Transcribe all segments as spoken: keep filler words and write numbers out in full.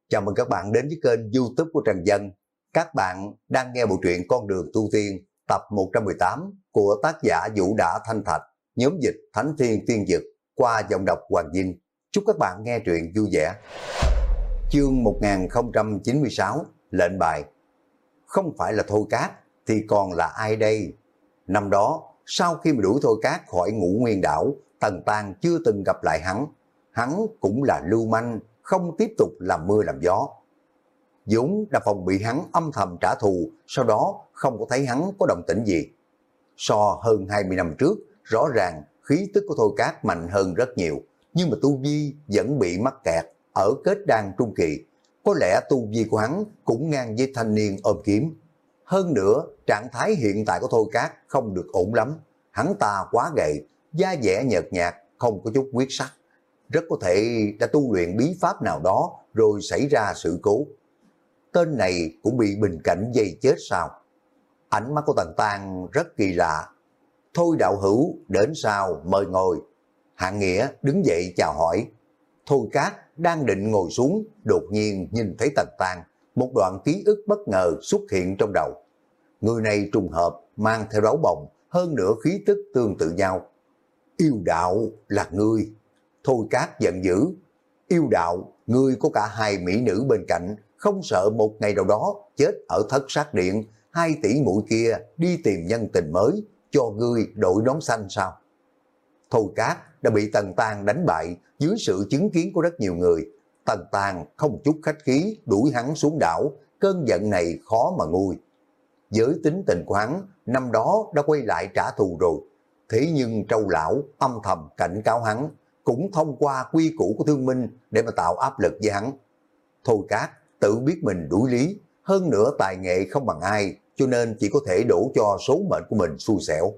Chào mừng các bạn đến với kênh YouTube của Trần Dân. Các bạn đang nghe bộ truyện Con đường tu tiên tập một trăm mười tám của tác giả Vũ Đã Thanh Thạch, nhóm dịch Thánh Thiên Tiên Dực qua giọng đọc Hoàng Vinh. Chúc các bạn nghe truyện vui vẻ. Chương một nghìn không trăm chín mươi sáu, lệnh bài. Không phải là Thôi Cát thì còn là ai đây? Năm đó, sau khi mà đuổi Thôi Cát khỏi Ngũ Nguyên Đảo, Tần Tàng chưa từng gặp lại hắn. Hắn cũng là lưu manh, không tiếp tục làm mưa làm gió. Dũng đã phòng bị hắn âm thầm trả thù, sau đó không có thấy hắn có động tĩnh gì. So hơn hai mươi năm trước, rõ ràng khí tức của Thôi Cát mạnh hơn rất nhiều, nhưng mà tu vi vẫn bị mắc kẹt ở kết đan trung kỳ. Có lẽ tu vi của hắn cũng ngang với thanh niên ôm kiếm. Hơn nữa, trạng thái hiện tại của Thôi Cát không được ổn lắm. Hắn ta quá gầy, da dẻ nhợt nhạt, không có chút huyết sắc. Rất có thể đã tu luyện bí pháp nào đó rồi xảy ra sự cố. Tên này cũng bị bình cảnh dây chết sao? Ánh mắt của Tần Tàng rất kỳ lạ. Thôi đạo hữu, đến sao, mời ngồi. Hạng Nghĩa đứng dậy chào hỏi. Thôi Cát đang định ngồi xuống, đột nhiên nhìn thấy Tần Tàng. Một đoạn ký ức bất ngờ xuất hiện trong đầu. Người này trùng hợp mang theo đấu bồng, hơn nữa khí tức tương tự nhau. Yêu đạo là ngươi. Thôi Cát giận dữ. Yêu đạo, ngươi có cả hai mỹ nữ bên cạnh, không sợ một ngày nào đó chết ở thất sát điện, hai tỷ muội kia đi tìm nhân tình mới, cho ngươi đội nón xanh sao? Thôi Cát đã bị Tần Tàng đánh bại dưới sự chứng kiến của rất nhiều người. Tần Tàng không chút khách khí đuổi hắn xuống đảo, cơn giận này khó mà nguôi. Với tính tình của hắn, năm đó đã quay lại trả thù rồi. Thế nhưng Trâu Lão âm thầm cảnh cáo hắn, cũng thông qua quy củ của thương minh để mà tạo áp lực với hắn. Thôi Cát tự biết mình đuổi lý, hơn nữa tài nghệ không bằng ai, cho nên chỉ có thể đổ cho số mệnh của mình xui xẻo.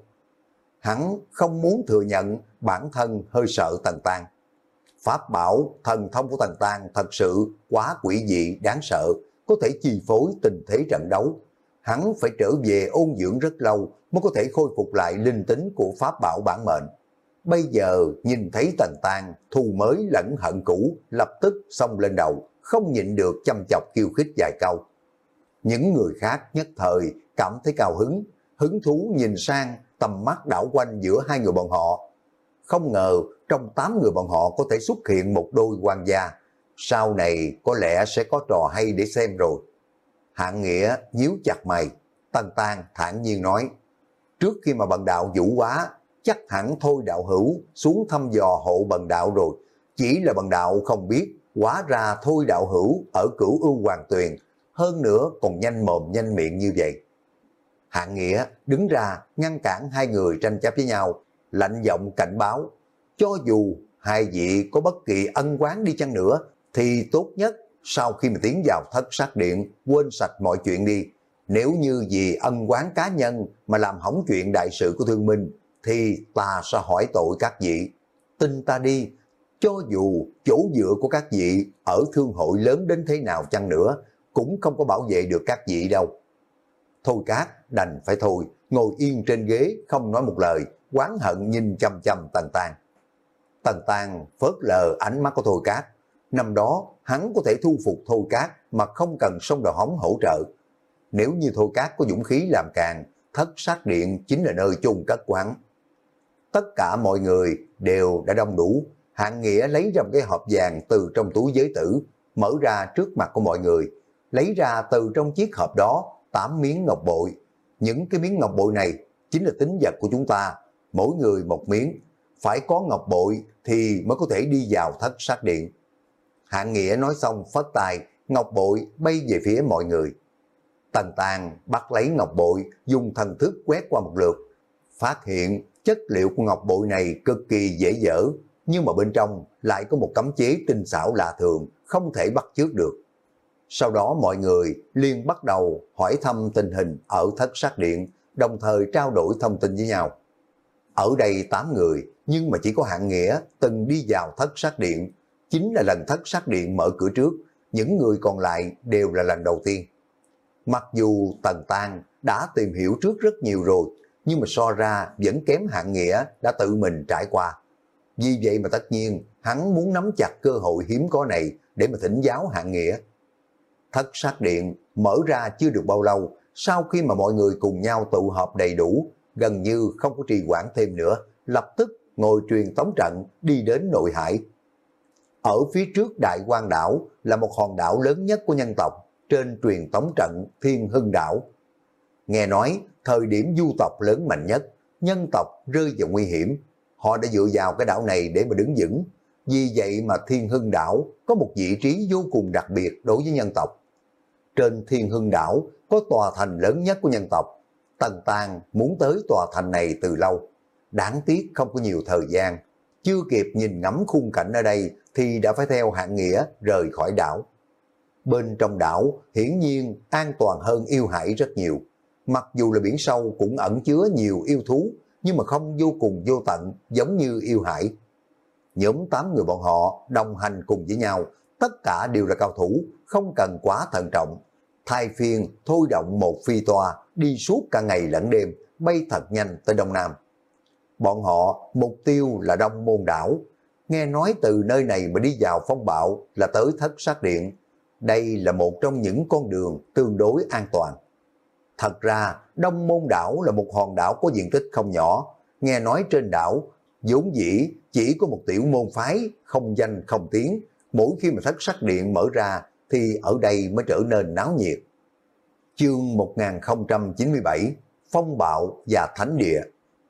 Hắn không muốn thừa nhận bản thân hơi sợ Tần Tàng. Pháp bảo, thần thông của Tần Tàng thật sự quá quỷ dị đáng sợ, có thể chi phối tình thế trận đấu. Hắn phải trở về ôn dưỡng rất lâu mới có thể khôi phục lại linh tính của pháp bảo bản mệnh. Bây giờ nhìn thấy Tần Tàng thù mới lẫn hận cũ, lập tức xông lên đầu, không nhịn được chăm chọc khiêu khích vài câu. Những người khác nhất thời cảm thấy cao hứng, hứng thú nhìn sang, tầm mắt đảo quanh giữa hai người bọn họ. Không ngờ trong tám người bọn họ có thể xuất hiện một đôi quan gia, sau này có lẽ sẽ có trò hay để xem rồi. Hạng Nghĩa nhíu chặt mày, Tần Tàng thản nhiên nói, trước khi mà bần đạo vũ hóa, chắc hẳn Thôi đạo hữu xuống thăm dò hộ bần đạo rồi, chỉ là bần đạo không biết, hóa ra Thôi đạo hữu ở Cửu Ưu Hoàng Tuyền, hơn nữa còn nhanh mồm nhanh miệng như vậy. Hạng Nghĩa đứng ra ngăn cản hai người tranh chấp với nhau, lạnh giọng cảnh báo, cho dù hai vị có bất kỳ ân oán đi chăng nữa, thì tốt nhất sau khi mà tiến vào thất sát điện, quên sạch mọi chuyện đi. Nếu như vì ân oán cá nhân mà làm hỏng chuyện đại sự của thương minh, thì ta sẽ hỏi tội các vị. Tin ta đi, cho dù chỗ dựa của các vị ở thương hội lớn đến thế nào chăng nữa, cũng không có bảo vệ được các vị đâu. Thôi Cát đành phải thôi, ngồi yên trên ghế không nói một lời, oán hận nhìn chăm chăm Tần Tàng. Tần Tàng phớt lờ ánh mắt của Thôi Cát. Năm đó hắn có thể thu phục Thôi Cát mà không cần sông Đào Hống hỗ trợ. Nếu như Thôi Cát có dũng khí làm càng, thất sát điện chính là nơi chôn cất của hắn. Tất cả mọi người đều đã đông đủ. Hạng Nghĩa lấy ra một cái hộp vàng từ trong túi giới tử, mở ra trước mặt của mọi người. Lấy ra từ trong chiếc hộp đó tám miếng ngọc bội. Những cái miếng ngọc bội này chính là tín vật của chúng ta, mỗi người một miếng. Phải có ngọc bội thì mới có thể đi vào thất sát điện. Hạng Nghĩa nói xong phất tay, ngọc bội bay về phía mọi người. Tần Tàng bắt lấy ngọc bội, dùng thần thức quét qua một lượt. Phát hiện chất liệu của ngọc bội này cực kỳ dễ dở, nhưng mà bên trong lại có một cấm chế tinh xảo lạ thường, không thể bắt chước được. Sau đó mọi người liền bắt đầu hỏi thăm tình hình ở thất sát điện, đồng thời trao đổi thông tin với nhau. Ở đây tám người, nhưng mà chỉ có Hạng Nghĩa từng đi vào thất sát điện. Chính là lần thất sát điện mở cửa trước, những người còn lại đều là lần đầu tiên. Mặc dù Tần Tàng đã tìm hiểu trước rất nhiều rồi, nhưng mà so ra vẫn kém Hạng Nghĩa đã tự mình trải qua. Vì vậy mà tất nhiên hắn muốn nắm chặt cơ hội hiếm có này để mà thỉnh giáo Hạng Nghĩa. Thất sát điện mở ra chưa được bao lâu, sau khi mà mọi người cùng nhau tụ họp đầy đủ, gần như không có trì hoãn thêm nữa, lập tức ngồi truyền tống trận đi đến nội hải. Ở phía trước Đại Quang đảo là một hòn đảo lớn nhất của nhân tộc, trên truyền tống trận Thiên Hưng đảo. Nghe nói thời điểm du tộc lớn mạnh nhất, nhân tộc rơi vào nguy hiểm, họ đã dựa vào cái đảo này để mà đứng vững. Vì vậy mà Thiên Hưng đảo có một vị trí vô cùng đặc biệt đối với nhân tộc. Trên Thiên Hưng đảo có tòa thành lớn nhất của nhân tộc. Tần Tàng muốn tới tòa thành này từ lâu. Đáng tiếc không có nhiều thời gian. Chưa kịp nhìn ngắm khung cảnh ở đây thì đã phải theo Hạng Nghĩa rời khỏi đảo. Bên trong đảo hiển nhiên an toàn hơn Yêu Hải rất nhiều. Mặc dù là biển sâu cũng ẩn chứa nhiều yêu thú, nhưng mà không vô cùng vô tận giống như Yêu Hải. Nhóm tám người bọn họ đồng hành cùng với nhau, tất cả đều là cao thủ, không cần quá thận trọng. Thay phiên thôi động một phi toa đi suốt cả ngày lẫn đêm, bay thật nhanh tới Đông Nam. Bọn họ mục tiêu là Đông Môn đảo. Nghe nói từ nơi này mà đi vào phong bạo là tới Thất Sát điện. Đây là một trong những con đường tương đối an toàn. Thật ra Đông Môn đảo là một hòn đảo có diện tích không nhỏ. Nghe nói trên đảo vốn dĩ chỉ có một tiểu môn phái không danh không tiếng. Mỗi khi mà Thất Sát điện mở ra thì ở đây mới trở nên náo nhiệt. Chương một nghìn không trăm chín mươi bảy Phong bạo và Thánh địa.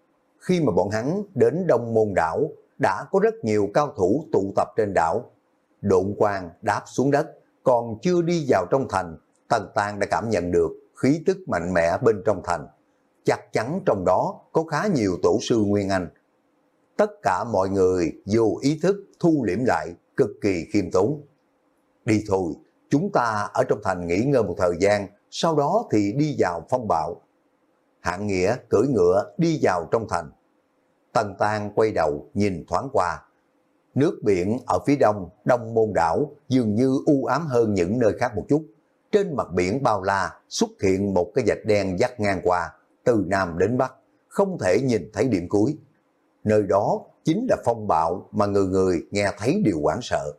Khi mà bọn hắn đến Đông Môn đảo, đã có rất nhiều cao thủ tụ tập trên đảo. Độn quang đáp xuống đất, còn chưa đi vào trong thành, Tần Tàng đã cảm nhận được khí tức mạnh mẽ bên trong thành. Chắc chắn trong đó có khá nhiều tổ sư Nguyên Anh. Tất cả mọi người vô ý thức thu liễm lại, cực kỳ khiêm tốn. Đi thôi, chúng ta ở trong thành nghỉ ngơi một thời gian, sau đó thì đi vào phong bạo. Hạng Nghĩa cưỡi ngựa đi vào trong thành. Tần Tàng quay đầu nhìn thoáng qua. Nước biển ở phía đông, Đông Môn đảo dường như u ám hơn những nơi khác một chút. Trên mặt biển bao la xuất hiện một cái vạch đen dắt ngang qua, từ Nam đến Bắc, không thể nhìn thấy điểm cuối. Nơi đó chính là phong bạo mà người người nghe thấy đều hoảng sợ.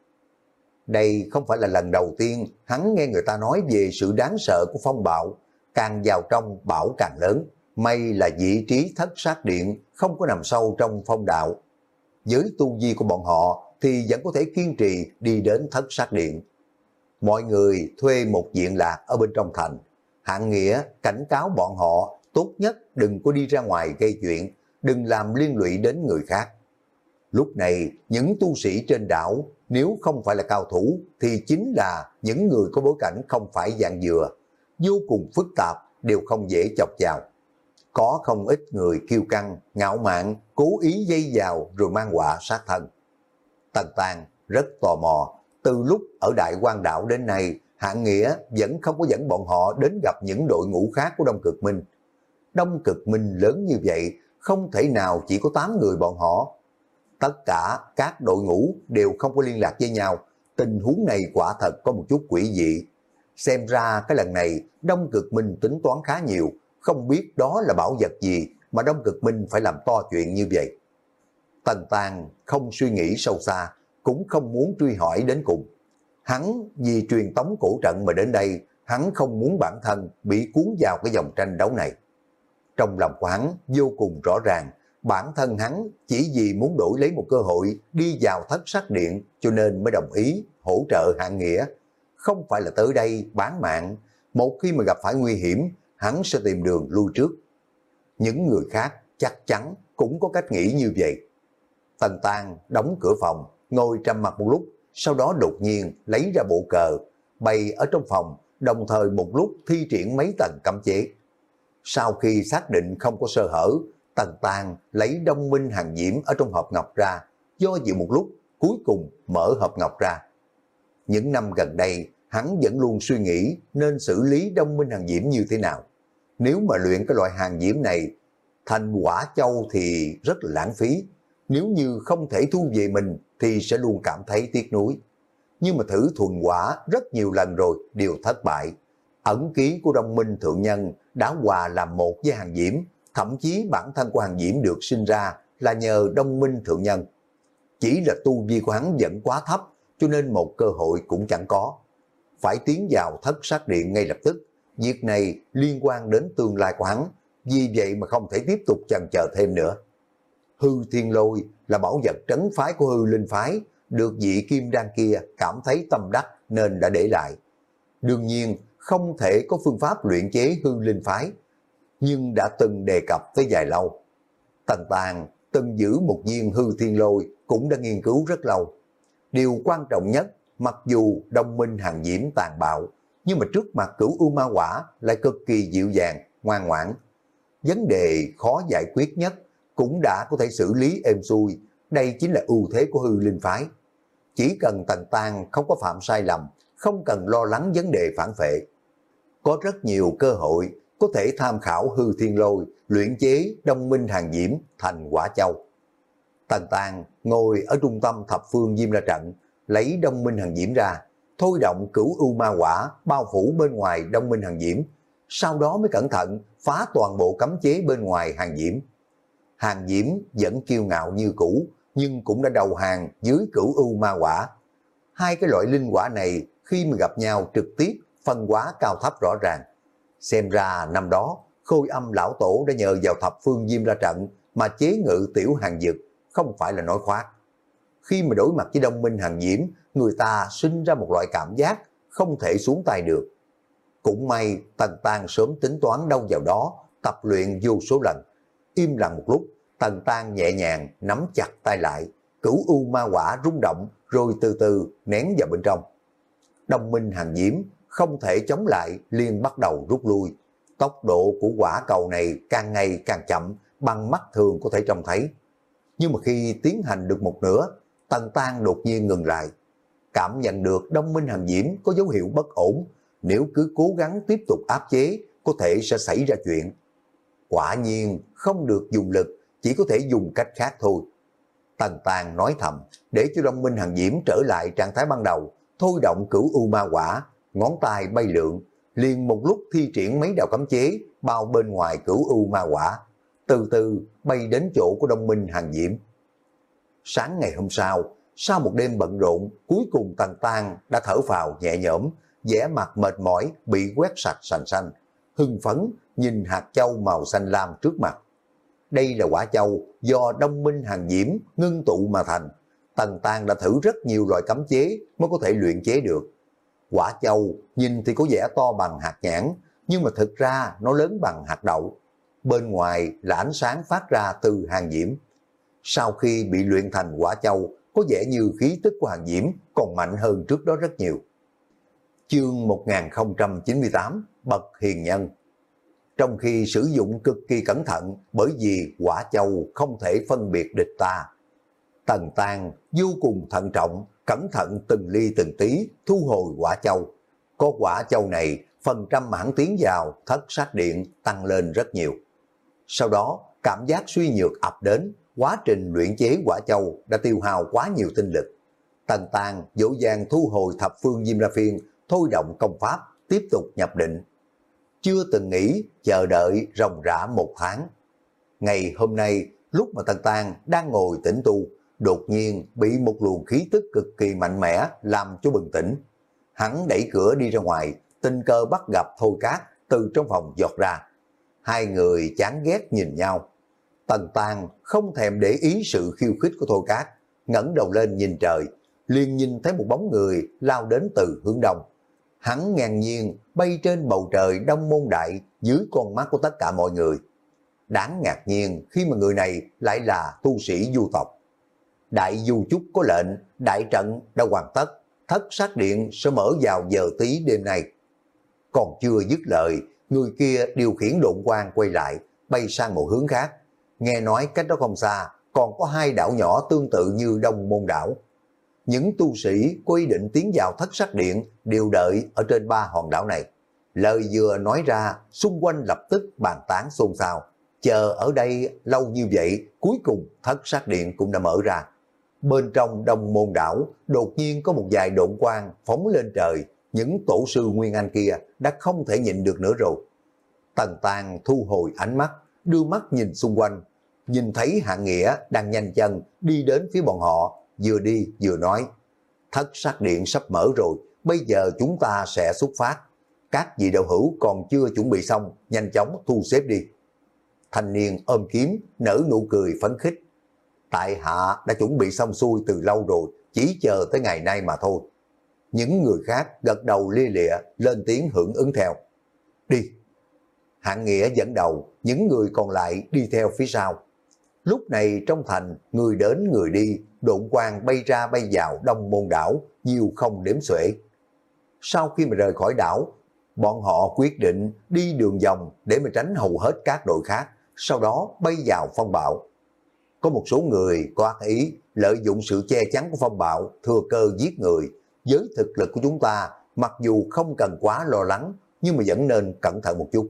Đây không phải là lần đầu tiên hắn nghe người ta nói về sự đáng sợ của phong bạo. Càng vào trong bão càng lớn. May là vị trí Thất Sát điện không có nằm sâu trong phong đạo. Với tu vi của bọn họ thì vẫn có thể kiên trì đi đến Thất Sát điện. Mọi người thuê một viện lạc ở bên trong thành. Hạng Nghĩa cảnh cáo bọn họ tốt nhất đừng có đi ra ngoài gây chuyện, đừng làm liên lụy đến người khác. Lúc này những tu sĩ trên đảo nếu không phải là cao thủ thì chính là những người có bối cảnh không phải dạng dừa, vô cùng phức tạp, đều không dễ chọc vào. Có không ít người kiêu căng, ngạo mạn, cố ý dây vào rồi mang họa sát thân. Tần Tàng rất tò mò, từ lúc ở Đại Quang đảo đến nay, Hạng Nghĩa vẫn không có dẫn bọn họ đến gặp những đội ngũ khác của Đông Cực Minh. Đông Cực Minh lớn như vậy, không thể nào chỉ có tám người bọn họ. Tất cả các đội ngũ đều không có liên lạc với nhau, tình huống này quả thật có một chút quỷ dị. Xem ra cái lần này Đông Cực Minh tính toán khá nhiều, không biết đó là bảo vật gì mà Đông Cực Minh phải làm to chuyện như vậy. Tần Tàng không suy nghĩ sâu xa, cũng không muốn truy hỏi đến cùng. Hắn vì truyền tống cổ trận mà đến đây, hắn không muốn bản thân bị cuốn vào cái dòng tranh đấu này. Trong lòng của hắn vô cùng rõ ràng, bản thân hắn chỉ vì muốn đổi lấy một cơ hội đi vào Thất Sát điện cho nên mới đồng ý hỗ trợ Hạng Nghĩa. Không phải là tới đây bán mạng, một khi mà gặp phải nguy hiểm, hắn sẽ tìm đường lui trước. Những người khác chắc chắn cũng có cách nghĩ như vậy. Tần Tàng đóng cửa phòng, ngồi trầm mặt một lúc, sau đó đột nhiên lấy ra bộ cờ, bày ở trong phòng, đồng thời một lúc thi triển mấy tầng cấm chế. Sau khi xác định không có sơ hở, Tần Tàng lấy Đông Minh Hàng Diễm ở trong hộp ngọc ra, do dự một lúc, cuối cùng mở hộp ngọc ra. Những năm gần đây, hắn vẫn luôn suy nghĩ nên xử lý Đông Minh Hàng Diễm như thế nào. Nếu mà luyện cái loại hàng diễm này thành quả châu thì rất là lãng phí. Nếu như không thể thu về mình thì sẽ luôn cảm thấy tiếc nuối. Nhưng mà thử thuần quả rất nhiều lần rồi đều thất bại. Ẩn ký của Đông Minh Thượng Nhân đã hòa làm một với hàng diễm. Thậm chí bản thân của hàng diễm được sinh ra là nhờ Đông Minh Thượng Nhân. Chỉ là tu vi của hắn vẫn quá thấp cho nên một cơ hội cũng chẳng có. phải tiến vào thất sát điện ngay lập tức. Việc này liên quan đến tương lai của hắn, vì vậy mà không thể tiếp tục chần chờ thêm nữa. Hư thiên lôi là bảo vật trấn phái của hư linh phái, được vị kim đan kia cảm thấy tâm đắc nên đã để lại. Đương nhiên không thể có phương pháp luyện chế hư linh phái, nhưng đã từng đề cập tới dài lâu. Tần Tàng từng giữ một viên hư thiên lôi cũng đã nghiên cứu rất lâu. Điều quan trọng nhất, mặc dù Đông Minh Hàn Diễm tàn bạo, nhưng mà trước mặt Cửu U Ma Quả lại cực kỳ dịu dàng, ngoan ngoãn. Vấn đề khó giải quyết nhất cũng đã có thể xử lý êm xuôi, đây chính là ưu thế của hư linh phái. Chỉ cần Tần Tàng không có phạm sai lầm, không cần lo lắng vấn đề phản phệ. Có rất nhiều cơ hội có thể tham khảo hư thiên lôi, luyện chế Đông Minh Hàn Diễm thành Quả Châu. Tần Tàng ngồi ở trung tâm thập phương Diêm La Trận, lấy Đông Minh Hàn Diễm ra, thôi động Cửu U Ma Quả bao phủ bên ngoài Đông Minh Hàn Diễm, sau đó mới cẩn thận phá toàn bộ cấm chế bên ngoài Hàn Diễm. Hàn Diễm vẫn kiêu ngạo như cũ, nhưng cũng đã đầu hàng dưới Cửu U Ma Quả. Hai cái loại linh quả này khi mà gặp nhau trực tiếp phân hóa cao thấp rõ ràng. Xem ra năm đó Khôi Âm lão tổ đã nhờ vào thập phương Diêm La Trận mà chế ngự tiểu Hàn Dực, không phải là nói khoác. Khi mà đối mặt với Đông Minh Hàn Diễm, người ta sinh ra một loại cảm giác không thể xuống tay được. Cũng may Tần Tàng sớm tính toán đâu vào đó, tập luyện vô số lần. Im lặng một lúc, Tần Tàng nhẹ nhàng nắm chặt tay lại, Cửu U Ma Quả rung động rồi từ từ nén vào bên trong. Đông Minh Hàn Diễm không thể chống lại, liền bắt đầu rút lui. Tốc độ của quả cầu này càng ngày càng chậm, bằng mắt thường có thể trông thấy. Nhưng mà khi tiến hành được một nửa, Tần Tàng đột nhiên ngừng lại. Cảm nhận được Đông Minh Hàn Diễm có dấu hiệu bất ổn, nếu cứ cố gắng tiếp tục áp chế, có thể sẽ xảy ra chuyện. Quả nhiên không được dùng lực, chỉ có thể dùng cách khác thôi. Tần Tàng nói thầm, để cho Đông Minh Hàn Diễm trở lại trạng thái ban đầu, thôi động Cửu U Ma Quả, ngón tay bay lượn, liền một lúc thi triển mấy đạo cấm chế bao bên ngoài Cửu U Ma Quả, từ từ bay đến chỗ của Đông Minh Hàn Diễm. Sáng ngày hôm sau, sau một đêm bận rộn, cuối cùng Tần Tàng đã thở phào nhẹ nhõm, vẻ mặt mệt mỏi bị quét sạch sành xanh, hưng phấn nhìn hạt châu màu xanh lam trước mặt. Đây là quả châu do Đông Minh Hàn Diễm ngưng tụ mà thành. Tần Tàng đã thử rất nhiều loại cấm chế mới có thể luyện chế được. Quả châu nhìn thì có vẻ to bằng hạt nhãn, nhưng mà thực ra nó lớn bằng hạt đậu. Bên ngoài là ánh sáng phát ra từ Hàn Diễm. Sau khi bị luyện thành quả châu, có vẻ như khí tức của Hàn Diễm còn mạnh hơn trước đó rất nhiều. Chương một nghìn không trăm chín mươi tám, Bậc Hiền Nhân. Trong khi sử dụng cực kỳ cẩn thận, bởi vì quả châu không thể phân biệt địch ta, Tần Tàng vô cùng thận trọng, cẩn thận từng ly từng tí thu hồi quả châu. Có quả châu này, phần trăm mãn tiến vào thất sát điện tăng lên rất nhiều. Sau đó, cảm giác suy nhược ập đến, quá trình luyện chế quả châu đã tiêu hao quá nhiều tinh lực. Tần Tàng dỗ dàng thu hồi thập phương Diêm La Phiên, thôi động công pháp, tiếp tục nhập định. Chưa từng nghĩ, chờ đợi ròng rã một tháng. Ngày hôm nay, lúc mà Tần Tàng đang ngồi tĩnh tu, đột nhiên bị một luồng khí tức cực kỳ mạnh mẽ làm cho bừng tỉnh. Hắn đẩy cửa đi ra ngoài, tình cờ bắt gặp Thôi Cát từ trong phòng giọt ra. Hai người chán ghét nhìn nhau. Tần Tàng không thèm để ý sự khiêu khích của Thôi Cát, ngẩng đầu lên nhìn trời, liền nhìn thấy một bóng người lao đến từ hướng đông. Hắn ngang nhiên bay trên bầu trời Đông Môn Đại dưới con mắt của tất cả mọi người. Đáng ngạc nhiên khi mà người này lại là tu sĩ du tộc. Đại du chúc có lệnh, đại trận đã hoàn tất, thất sát điện sẽ mở vào giờ tí đêm nay. Còn chưa dứt lời, người kia điều khiển độn quang quay lại, bay sang một hướng khác. Nghe nói cách đó không xa, còn có hai đảo nhỏ tương tự như Đông Môn Đảo. Những tu sĩ có ý định tiến vào thất sát điện đều đợi ở trên ba hòn đảo này. Lời vừa nói ra, xung quanh lập tức bàn tán xôn xao. Chờ ở đây lâu như vậy, cuối cùng thất sát điện cũng đã mở ra. Bên trong Đông Môn Đảo, đột nhiên có một vài độn quang phóng lên trời. Những tổ sư Nguyên Anh kia đã không thể nhịn được nữa rồi. Tần Tàng thu hồi ánh mắt, đưa mắt nhìn xung quanh. Nhìn thấy Hạng Nghĩa đang nhanh chân đi đến phía bọn họ, vừa đi vừa nói. Thất sát điện sắp mở rồi, bây giờ chúng ta sẽ xuất phát. Các vị đạo hữu còn chưa chuẩn bị xong, nhanh chóng thu xếp đi. Thanh niên ôm kiếm, nở nụ cười phấn khích. Tại hạ đã chuẩn bị xong xuôi từ lâu rồi, chỉ chờ tới ngày nay mà thôi. Những người khác gật đầu lia lịa, lên tiếng hưởng ứng theo. Đi. Hạng Nghĩa dẫn đầu, những người còn lại đi theo phía sau. Lúc này trong thành, người đến người đi, độn quang bay ra bay vào Đông Môn đảo, nhiều không đếm xuể. Sau khi mà rời khỏi đảo, bọn họ quyết định đi đường vòng để mà tránh hầu hết các đội khác, sau đó bay vào phong bạo. Có một số người có ác ý, lợi dụng sự che chắn của phong bạo, thừa cơ giết người. Với thực lực của chúng ta, mặc dù không cần quá lo lắng, nhưng mà vẫn nên cẩn thận một chút.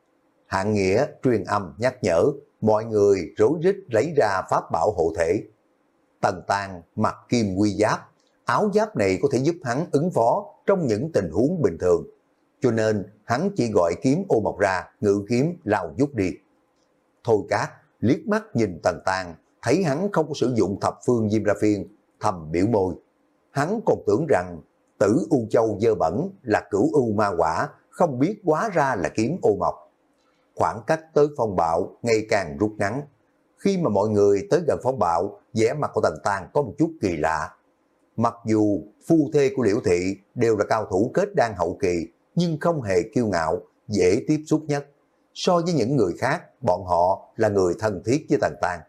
Hạng Nghĩa truyền âm nhắc nhở, mọi người rối rít lấy ra pháp bảo hộ thể. Tần Tang mặc kim quy giáp, áo giáp này có thể giúp hắn ứng phó trong những tình huống bình thường. Cho nên hắn chỉ gọi kiếm ô mộc ra, ngự kiếm lao vút đi. Thôi Cát liếc mắt nhìn Tần Tang, thấy hắn không có sử dụng thập phương diêm ra phiên, thầm biểu môi. Hắn còn tưởng rằng tử U Châu dơ bẩn là cửu U ma quả, không biết hóa ra là kiếm ô mộc. Khoảng cách tới phong bạo ngày càng rút ngắn. Khi mà mọi người tới gần phong bạo, vẻ mặt của Tần Tang có một chút kỳ lạ. Mặc dù phu thê của Liễu Thị đều là cao thủ kết đan hậu kỳ, nhưng không hề kiêu ngạo, dễ tiếp xúc nhất. So với những người khác, bọn họ là người thân thiết với Tần Tang.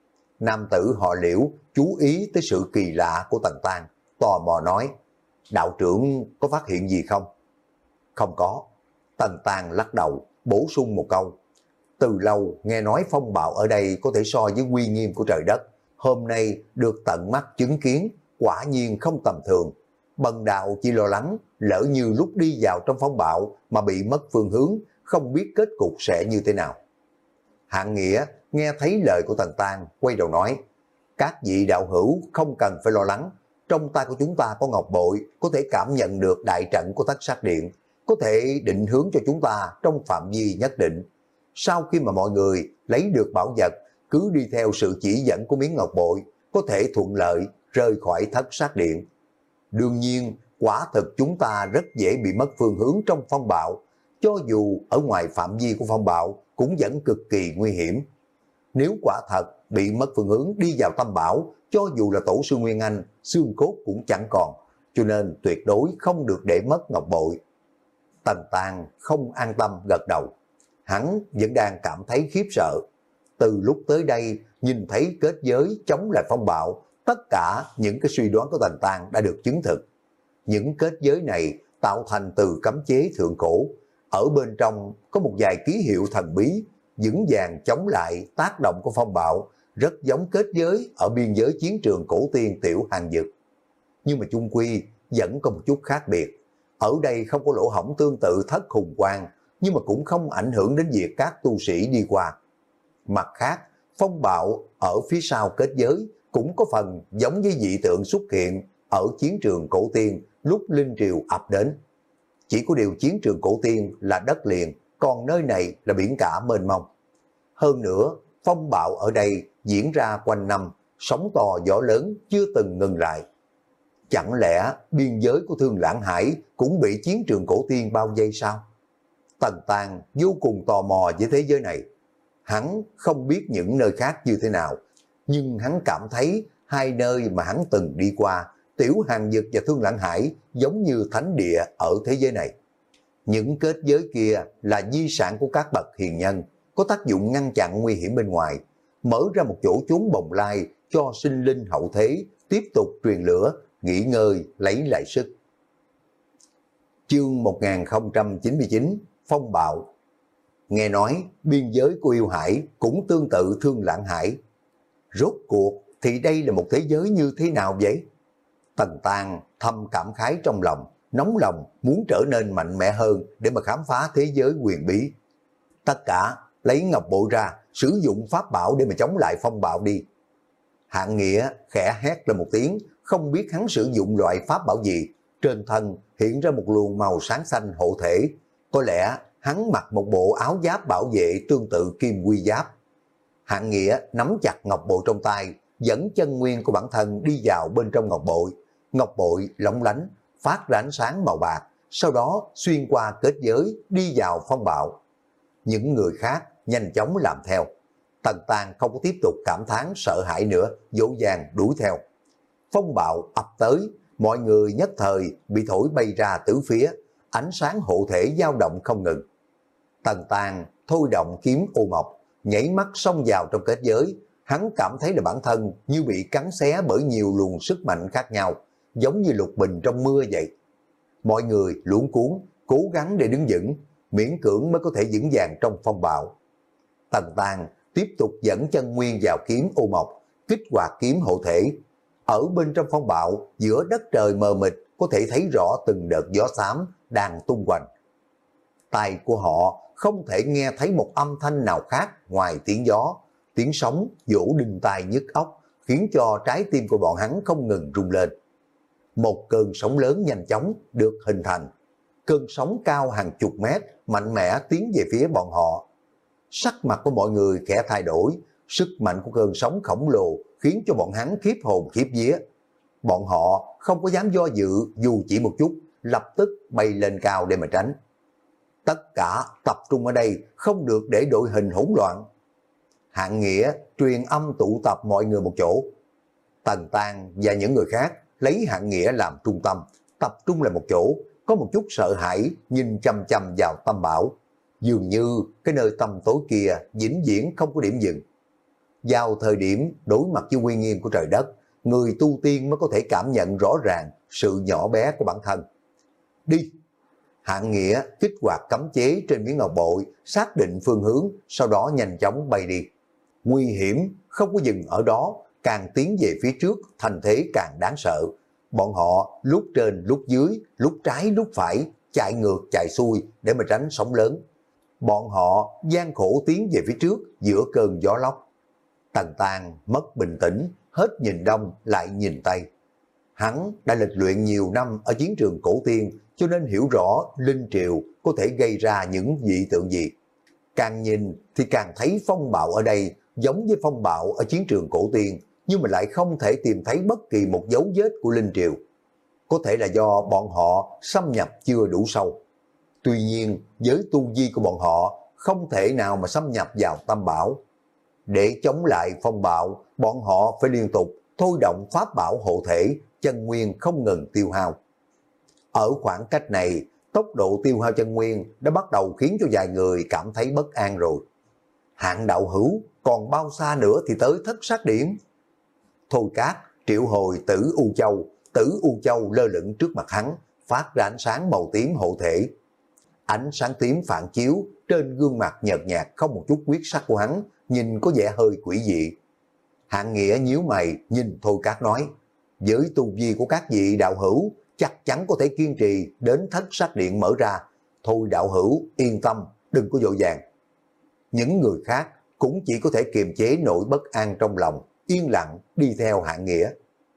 Nam tử họ Liễu chú ý tới sự kỳ lạ của Tần Tang, tò mò nói, đạo trưởng có phát hiện gì không? Không có. Tần Tang lắc đầu, bổ sung một câu. Từ lâu nghe nói phong bạo ở đây có thể so với uy nghiêm của trời đất. Hôm nay được tận mắt chứng kiến, quả nhiên không tầm thường. Bần đạo chỉ lo lắng, lỡ như lúc đi vào trong phong bạo mà bị mất phương hướng, không biết kết cục sẽ như thế nào. Hạng Nghĩa nghe thấy lời của Tần Tang, quay đầu nói, các vị đạo hữu không cần phải lo lắng, trong tay của chúng ta có ngọc bội, có thể cảm nhận được đại trận của Thất Sát Điện, có thể định hướng cho chúng ta trong phạm vi nhất định. Sau khi mà mọi người lấy được bảo vật, cứ đi theo sự chỉ dẫn của miếng ngọc bội, có thể thuận lợi rời khỏi Thất Sát Điện. Đương nhiên, quả thực chúng ta rất dễ bị mất phương hướng trong phong bạo, cho dù ở ngoài phạm vi của phong bạo cũng vẫn cực kỳ nguy hiểm. Nếu quả thật bị mất phương hướng đi vào tâm bão, cho dù là tổ sư Nguyên Anh, xương cốt cũng chẳng còn, cho nên tuyệt đối không được để mất ngọc bội. Tần Tang không an tâm gật đầu, hắn vẫn đang cảm thấy khiếp sợ. Từ lúc tới đây, nhìn thấy kết giới chống lại phong bạo, tất cả những cái suy đoán của Tần Tang đã được chứng thực. Những kết giới này tạo thành từ cấm chế thượng cổ, ở bên trong có một vài ký hiệu thần bí, vững vàng chống lại tác động của phong bạo, rất giống kết giới ở biên giới chiến trường cổ tiên Tiểu Hàng Dực. Nhưng mà chung quy vẫn có một chút khác biệt. Ở đây không có lỗ hổng tương tự Thất Hùng Quang, nhưng mà cũng không ảnh hưởng đến việc các tu sĩ đi qua. Mặt khác, phong bạo ở phía sau kết giới cũng có phần giống với dị tượng xuất hiện ở chiến trường cổ tiên lúc linh triều ập đến. Chỉ có điều chiến trường cổ tiên là đất liền, còn nơi này là biển cả mênh mông. Hơn nữa, phong bạo ở đây diễn ra quanh năm, sóng to gió lớn chưa từng ngừng lại. Chẳng lẽ biên giới của Thương Lãng Hải cũng bị chiến trường cổ tiên bao vây sao? Tần Tang vô cùng tò mò với thế giới này. Hắn không biết những nơi khác như thế nào, nhưng hắn cảm thấy hai nơi mà hắn từng đi qua, Tiểu Hàng Dực và Thương Lãng Hải, giống như thánh địa ở thế giới này. Những kết giới kia là di sản của các bậc hiền nhân, có tác dụng ngăn chặn nguy hiểm bên ngoài, mở ra một chỗ chốn bồng lai cho sinh linh hậu thế tiếp tục truyền lửa, nghỉ ngơi, lấy lại sức. Chương một nghìn không trăm chín mươi chín, Phong bạo. Nghe nói biên giới của yêu hải cũng tương tự Thương Lãng Hải. Rốt cuộc thì đây là một thế giới như thế nào vậy? Tần Tang thầm cảm khái trong lòng, nóng lòng muốn trở nên mạnh mẽ hơn để mà khám phá thế giới huyền bí. Tất cả lấy ngọc bội ra, sử dụng pháp bảo để mà chống lại phong bạo đi. Hạng Nghĩa khẽ hét lên một tiếng, không biết hắn sử dụng loại pháp bảo gì. Trên thân hiện ra một luồng màu sáng xanh hộ thể. Có lẽ hắn mặc một bộ áo giáp bảo vệ tương tự kim quy giáp. Hạng Nghĩa nắm chặt ngọc bội trong tay, dẫn chân nguyên của bản thân đi vào bên trong ngọc bội. Ngọc bội lóng lánh, phát ra ánh sáng màu bạc, sau đó xuyên qua kết giới đi vào phong bạo. Những người khác nhanh chóng làm theo. Tần Tàng không có tiếp tục cảm thán sợ hãi nữa, dỗ dàng đuổi theo. Phong bạo ập tới, mọi người nhất thời bị thổi bay ra tứ phía, ánh sáng hộ thể dao động không ngừng. Tần Tàng thôi động kiếm ô mộc, nhảy mắt xông vào trong kết giới. Hắn cảm thấy là bản thân như bị cắn xé bởi nhiều luồng sức mạnh khác nhau, giống như lục bình trong mưa vậy. Mọi người luống cuốn, cố gắng để đứng vững, miễn cưỡng mới có thể vững vàng trong phong bạo. Tần Tàng tiếp tục dẫn chân nguyên vào kiếm ô mộc, kích hoạt kiếm hộ thể. Ở bên trong phong bạo, giữa đất trời mờ mịt, có thể thấy rõ từng đợt gió xám đang tung hoành. Tai của họ không thể nghe thấy một âm thanh nào khác ngoài tiếng gió, tiếng sóng vỗ đinh tai nhức óc, khiến cho trái tim của bọn hắn không ngừng rung lên. Một cơn sóng lớn nhanh chóng được hình thành. Cơn sóng cao hàng chục mét, mạnh mẽ tiến về phía bọn họ. Sắc mặt của mọi người khẽ thay đổi, sức mạnh của cơn sóng khổng lồ khiến cho bọn hắn khiếp hồn khiếp vía. Bọn họ không có dám do dự dù chỉ một chút, lập tức bay lên cao để mà tránh. Tất cả tập trung ở đây, không được để đội hình hỗn loạn. Hạng Nghĩa truyền âm tụ tập mọi người một chỗ. Tần Tàng và những người khác lấy Hạng Nghĩa làm trung tâm, tập trung lại một chỗ, có một chút sợ hãi nhìn chăm chăm vào tâm bảo. Dường như cái nơi tâm tối kia vĩnh viễn không có điểm dừng. Vào thời điểm đối mặt với uy nghiêm của trời đất, người tu tiên mới có thể cảm nhận rõ ràng sự nhỏ bé của bản thân. Đi! Hạng Nghĩa kích hoạt cấm chế trên miếng ngọc bội, xác định phương hướng, sau đó nhanh chóng bay đi. Nguy hiểm không có dừng ở đó, càng tiến về phía trước, thành thế càng đáng sợ. Bọn họ lúc trên lúc dưới, lúc trái lúc phải, chạy ngược chạy xuôi để mà tránh sóng lớn. Bọn họ gian khổ tiến về phía trước giữa cơn gió lốc. Tần Tàng mất bình tĩnh, hết nhìn đông lại nhìn tây. Hắn đã lịch luyện nhiều năm ở chiến trường cổ tiên, cho nên hiểu rõ linh triều có thể gây ra những dị tượng gì. Càng nhìn thì càng thấy phong bạo ở đây giống với phong bạo ở chiến trường cổ tiên, nhưng mà lại không thể tìm thấy bất kỳ một dấu vết của linh triều. Có thể là do bọn họ xâm nhập chưa đủ sâu. Tuy nhiên, với tu vi của bọn họ, không thể nào mà xâm nhập vào tâm bảo. Để chống lại phong bạo, bọn họ phải liên tục thôi động pháp bảo hộ thể, chân nguyên không ngừng tiêu hao. Ở khoảng cách này, tốc độ tiêu hao chân nguyên đã bắt đầu khiến cho vài người cảm thấy bất an rồi. Hạng đạo hữu, còn bao xa nữa thì tới thất sát điểm? Thôi Cát triệu hồi Tử U Châu, Tử U Châu lơ lửng trước mặt hắn, phát ra ánh sáng màu tím hộ thể. Ánh sáng tím phản chiếu trên gương mặt nhợt nhạt không một chút huyết sắc của hắn, nhìn có vẻ hơi quỷ dị. Hạng Nghĩa nhíu mày nhìn Thôi Cát nói, với tu vi của các vị đạo hữu chắc chắn có thể kiên trì đến thất sát điện mở ra. Thôi đạo hữu yên tâm, đừng có vội vàng. Những người khác cũng chỉ có thể kiềm chế nỗi bất an trong lòng, yên lặng đi theo Hạng Nghĩa.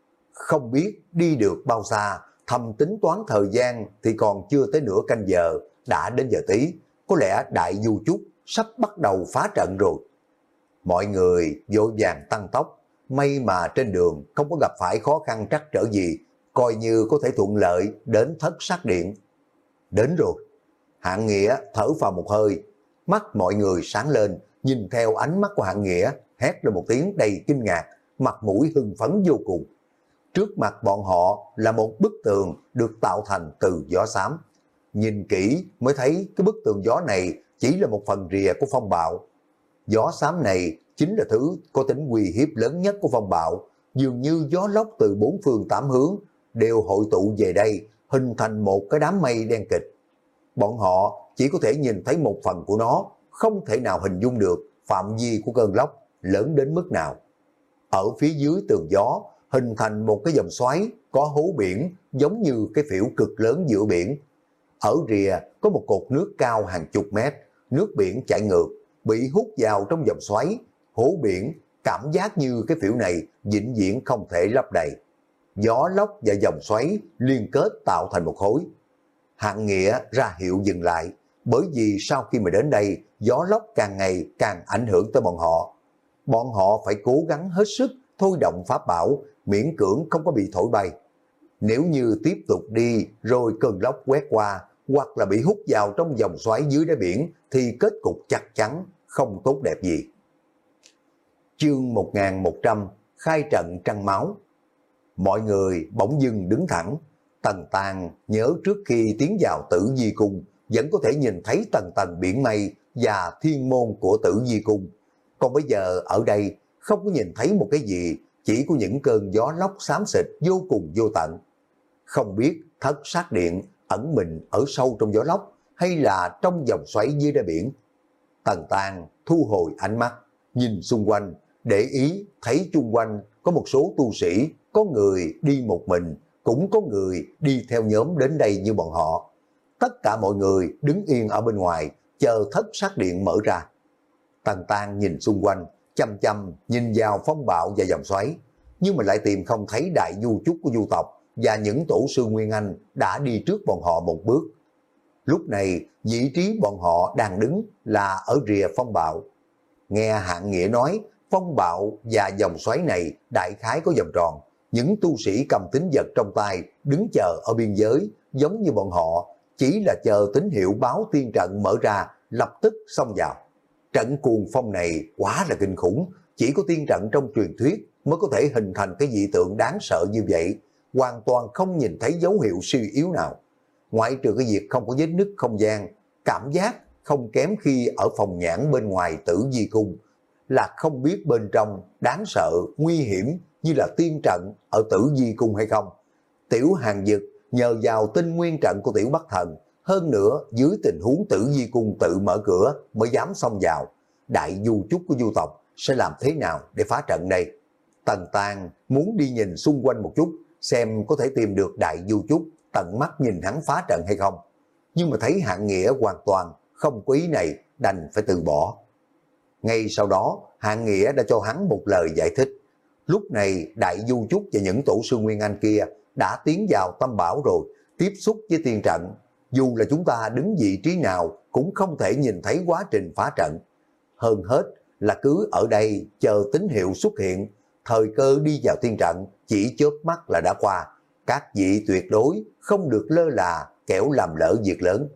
Không biết đi được bao xa, thầm tính toán thời gian thì còn chưa tới nửa canh giờ, đã đến giờ tí, có lẽ đại du chúc sắp bắt đầu phá trận rồi. Mọi người vội vàng tăng tốc, may mà trên đường không có gặp phải khó khăn trắc trở gì, coi như có thể thuận lợi đến thất sát điện. Đến rồi. Hạng Nghĩa thở vào một hơi, mắt mọi người sáng lên, nhìn theo ánh mắt của Hạng Nghĩa, hét lên một tiếng đầy kinh ngạc, mặt mũi hưng phấn vô cùng. Trước mặt bọn họ là một bức tường được tạo thành từ gió xám. Nhìn kỹ mới thấy cái bức tường gió này chỉ là một phần rìa của phong bạo. Gió xám này chính là thứ có tính uy hiếp lớn nhất của phong bạo, dường như gió lốc từ bốn phương tám hướng đều hội tụ về đây, hình thành một cái đám mây đen kịch. Bọn họ chỉ có thể nhìn thấy một phần của nó, không thể nào hình dung được phạm vi của cơn lốc lớn đến mức nào. Ở phía dưới tường gió hình thành một cái dòng xoáy có hố biển giống như cái phễu cực lớn giữa biển. Ở rìa có một cột nước cao hàng chục mét, nước biển chảy ngược, bị hút vào trong dòng xoáy. Hố biển cảm giác như cái phễu này vĩnh viễn không thể lấp đầy. Gió lốc và dòng xoáy liên kết tạo thành một khối. Hạng Nghĩa ra hiệu dừng lại, bởi vì sau khi mà đến đây, gió lốc càng ngày càng ảnh hưởng tới bọn họ. Bọn họ phải cố gắng hết sức thôi động pháp bảo, miễn cưỡng không có bị thổi bay. Nếu như tiếp tục đi rồi cơn lốc quét qua, hoặc là bị hút vào trong dòng xoáy dưới đáy biển, thì kết cục chắc chắn không tốt đẹp gì. Chương một nghìn một trăm khai trận trăng máu. Mọi người bỗng dưng đứng thẳng. Tần Tàng nhớ trước khi tiến vào Tử Vi Cung, vẫn có thể nhìn thấy tầng tầng biển mây và thiên môn của Tử Vi Cung. Còn bây giờ ở đây không có nhìn thấy một cái gì, chỉ có những cơn gió lốc xám xịt vô cùng vô tận. Không biết thất sát điện ẩn mình ở sâu trong gió lốc hay là trong dòng xoáy dưới đáy biển. Tần Tàng thu hồi ánh mắt, nhìn xung quanh, để ý thấy chung quanh có một số tu sĩ, có người đi một mình, cũng có người đi theo nhóm đến đây như bọn họ. Tất cả mọi người đứng yên ở bên ngoài, chờ thất sát điện mở ra. Tần Tàng nhìn xung quanh, chăm chăm nhìn vào phong bạo và dòng xoáy, nhưng mà lại tìm không thấy đại du chúc của du tộc và những tổ sư Nguyên Anh đã đi trước bọn họ một bước. Lúc này, vị trí bọn họ đang đứng là ở rìa phong bạo. Nghe Hạng Nghĩa nói, phong bạo và dòng xoáy này đại khái có vòng tròn. Những tu sĩ cầm tín vật trong tay đứng chờ ở biên giới, giống như bọn họ, chỉ là chờ tín hiệu báo tiên trận mở ra, lập tức xông vào. Trận cuồng phong này quá là kinh khủng, chỉ có tiên trận trong truyền thuyết mới có thể hình thành cái dị tượng đáng sợ như vậy, hoàn toàn không nhìn thấy dấu hiệu suy yếu nào. Ngoại trừ cái việc không có vết nứt không gian, cảm giác không kém khi ở phòng nhãn bên ngoài Tử Vi Cung, là không biết bên trong đáng sợ, nguy hiểm như là tiên trận ở Tử Vi Cung hay không. Tiểu Hàng Dực nhờ vào tinh nguyên trận của Tiểu Bắc Thần, hơn nữa dưới tình huống Tử Vi Cung tự mở cửa mới dám xông vào. Đại du chúc của du tộc sẽ làm thế nào để phá trận đây? Tần Tàng muốn đi nhìn xung quanh một chút, xem có thể tìm được đại du chúc tận mắt nhìn hắn phá trận hay không. Nhưng mà thấy Hạng Nghĩa hoàn toàn không có ý này, đành phải từ bỏ. Ngay sau đó, Hạng Nghĩa đã cho hắn một lời giải thích. Lúc này đại du chúc và những tổ sư Nguyên Anh kia đã tiến vào tâm bảo rồi, tiếp xúc với tiên trận. Dù là chúng ta đứng vị trí nào cũng không thể nhìn thấy quá trình phá trận. Hơn hết là cứ ở đây chờ tín hiệu xuất hiện, thời cơ đi vào tiên trận chỉ chớp mắt là đã qua. Các vị tuyệt đối không được lơ là, kẻo làm lỡ việc lớn.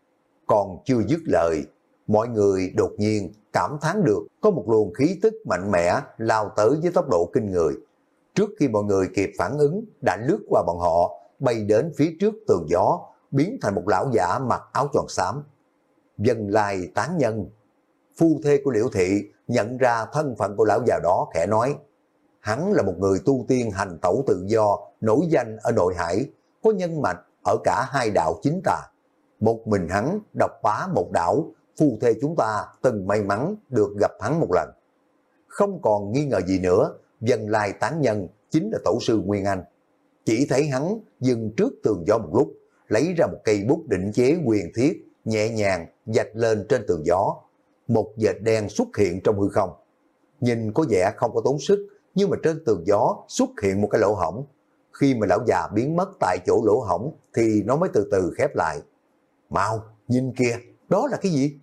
Còn chưa dứt lời, mọi người đột nhiên cảm thán được có một luồng khí tức mạnh mẽ lao tới với tốc độ kinh người. Trước khi mọi người kịp phản ứng, đã lướt qua bọn họ, bay đến phía trước tường gió, biến thành một lão giả mặc áo choàng xám. Vân Lai Tán Nhân. Phu thê của Liễu Thị nhận ra thân phận của lão già đó, khẽ nói: hắn là một người tu tiên hành tẩu tự do, nổi danh ở nội hải, có nhân mạch ở cả hai đạo chính tà. Một mình hắn độc bá một đảo, phu thê chúng ta từng may mắn được gặp hắn một lần. Không còn nghi ngờ gì nữa, Vân Lai Tán Nhân chính là tổ sư Nguyên Anh. Chỉ thấy hắn dừng trước tường gió một lúc, lấy ra một cây bút định chế huyền thiết, nhẹ nhàng vạch lên trên tường gió. Một vệt đen xuất hiện trong hư không. Nhìn có vẻ không có tốn sức, nhưng mà trên tường gió xuất hiện một cái lỗ hổng. Khi mà lão già biến mất tại chỗ lỗ hổng thì nó mới từ từ khép lại. Mau, nhìn kìa, đó là cái gì?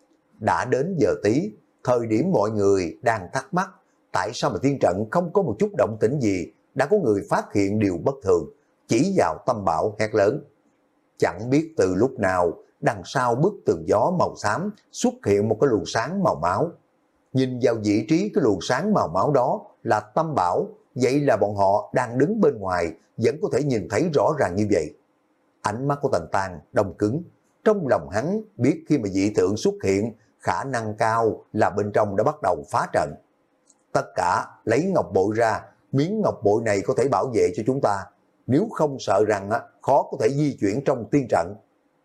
Đã đến giờ tí, thời điểm mọi người đang thắc mắc tại sao mà tiên trận không có một chút động tĩnh gì, đã có người phát hiện điều bất thường, chỉ vào tâm bảo hét lớn. Chẳng biết từ lúc nào, đằng sau bức tường gió màu xám xuất hiện một cái luồng sáng màu máu. Nhìn vào vị trí cái luồng sáng màu máu đó là tâm bảo, vậy là bọn họ đang đứng bên ngoài vẫn có thể nhìn thấy rõ ràng như vậy. Ánh mắt của Tần Tàng đông cứng, trong lòng hắn biết khi mà dị tượng xuất hiện, khả năng cao là bên trong đã bắt đầu phá trận. Tất cả lấy ngọc bội ra, miếng ngọc bội này có thể bảo vệ cho chúng ta, nếu không sợ rằng khó có thể di chuyển trong tiên trận.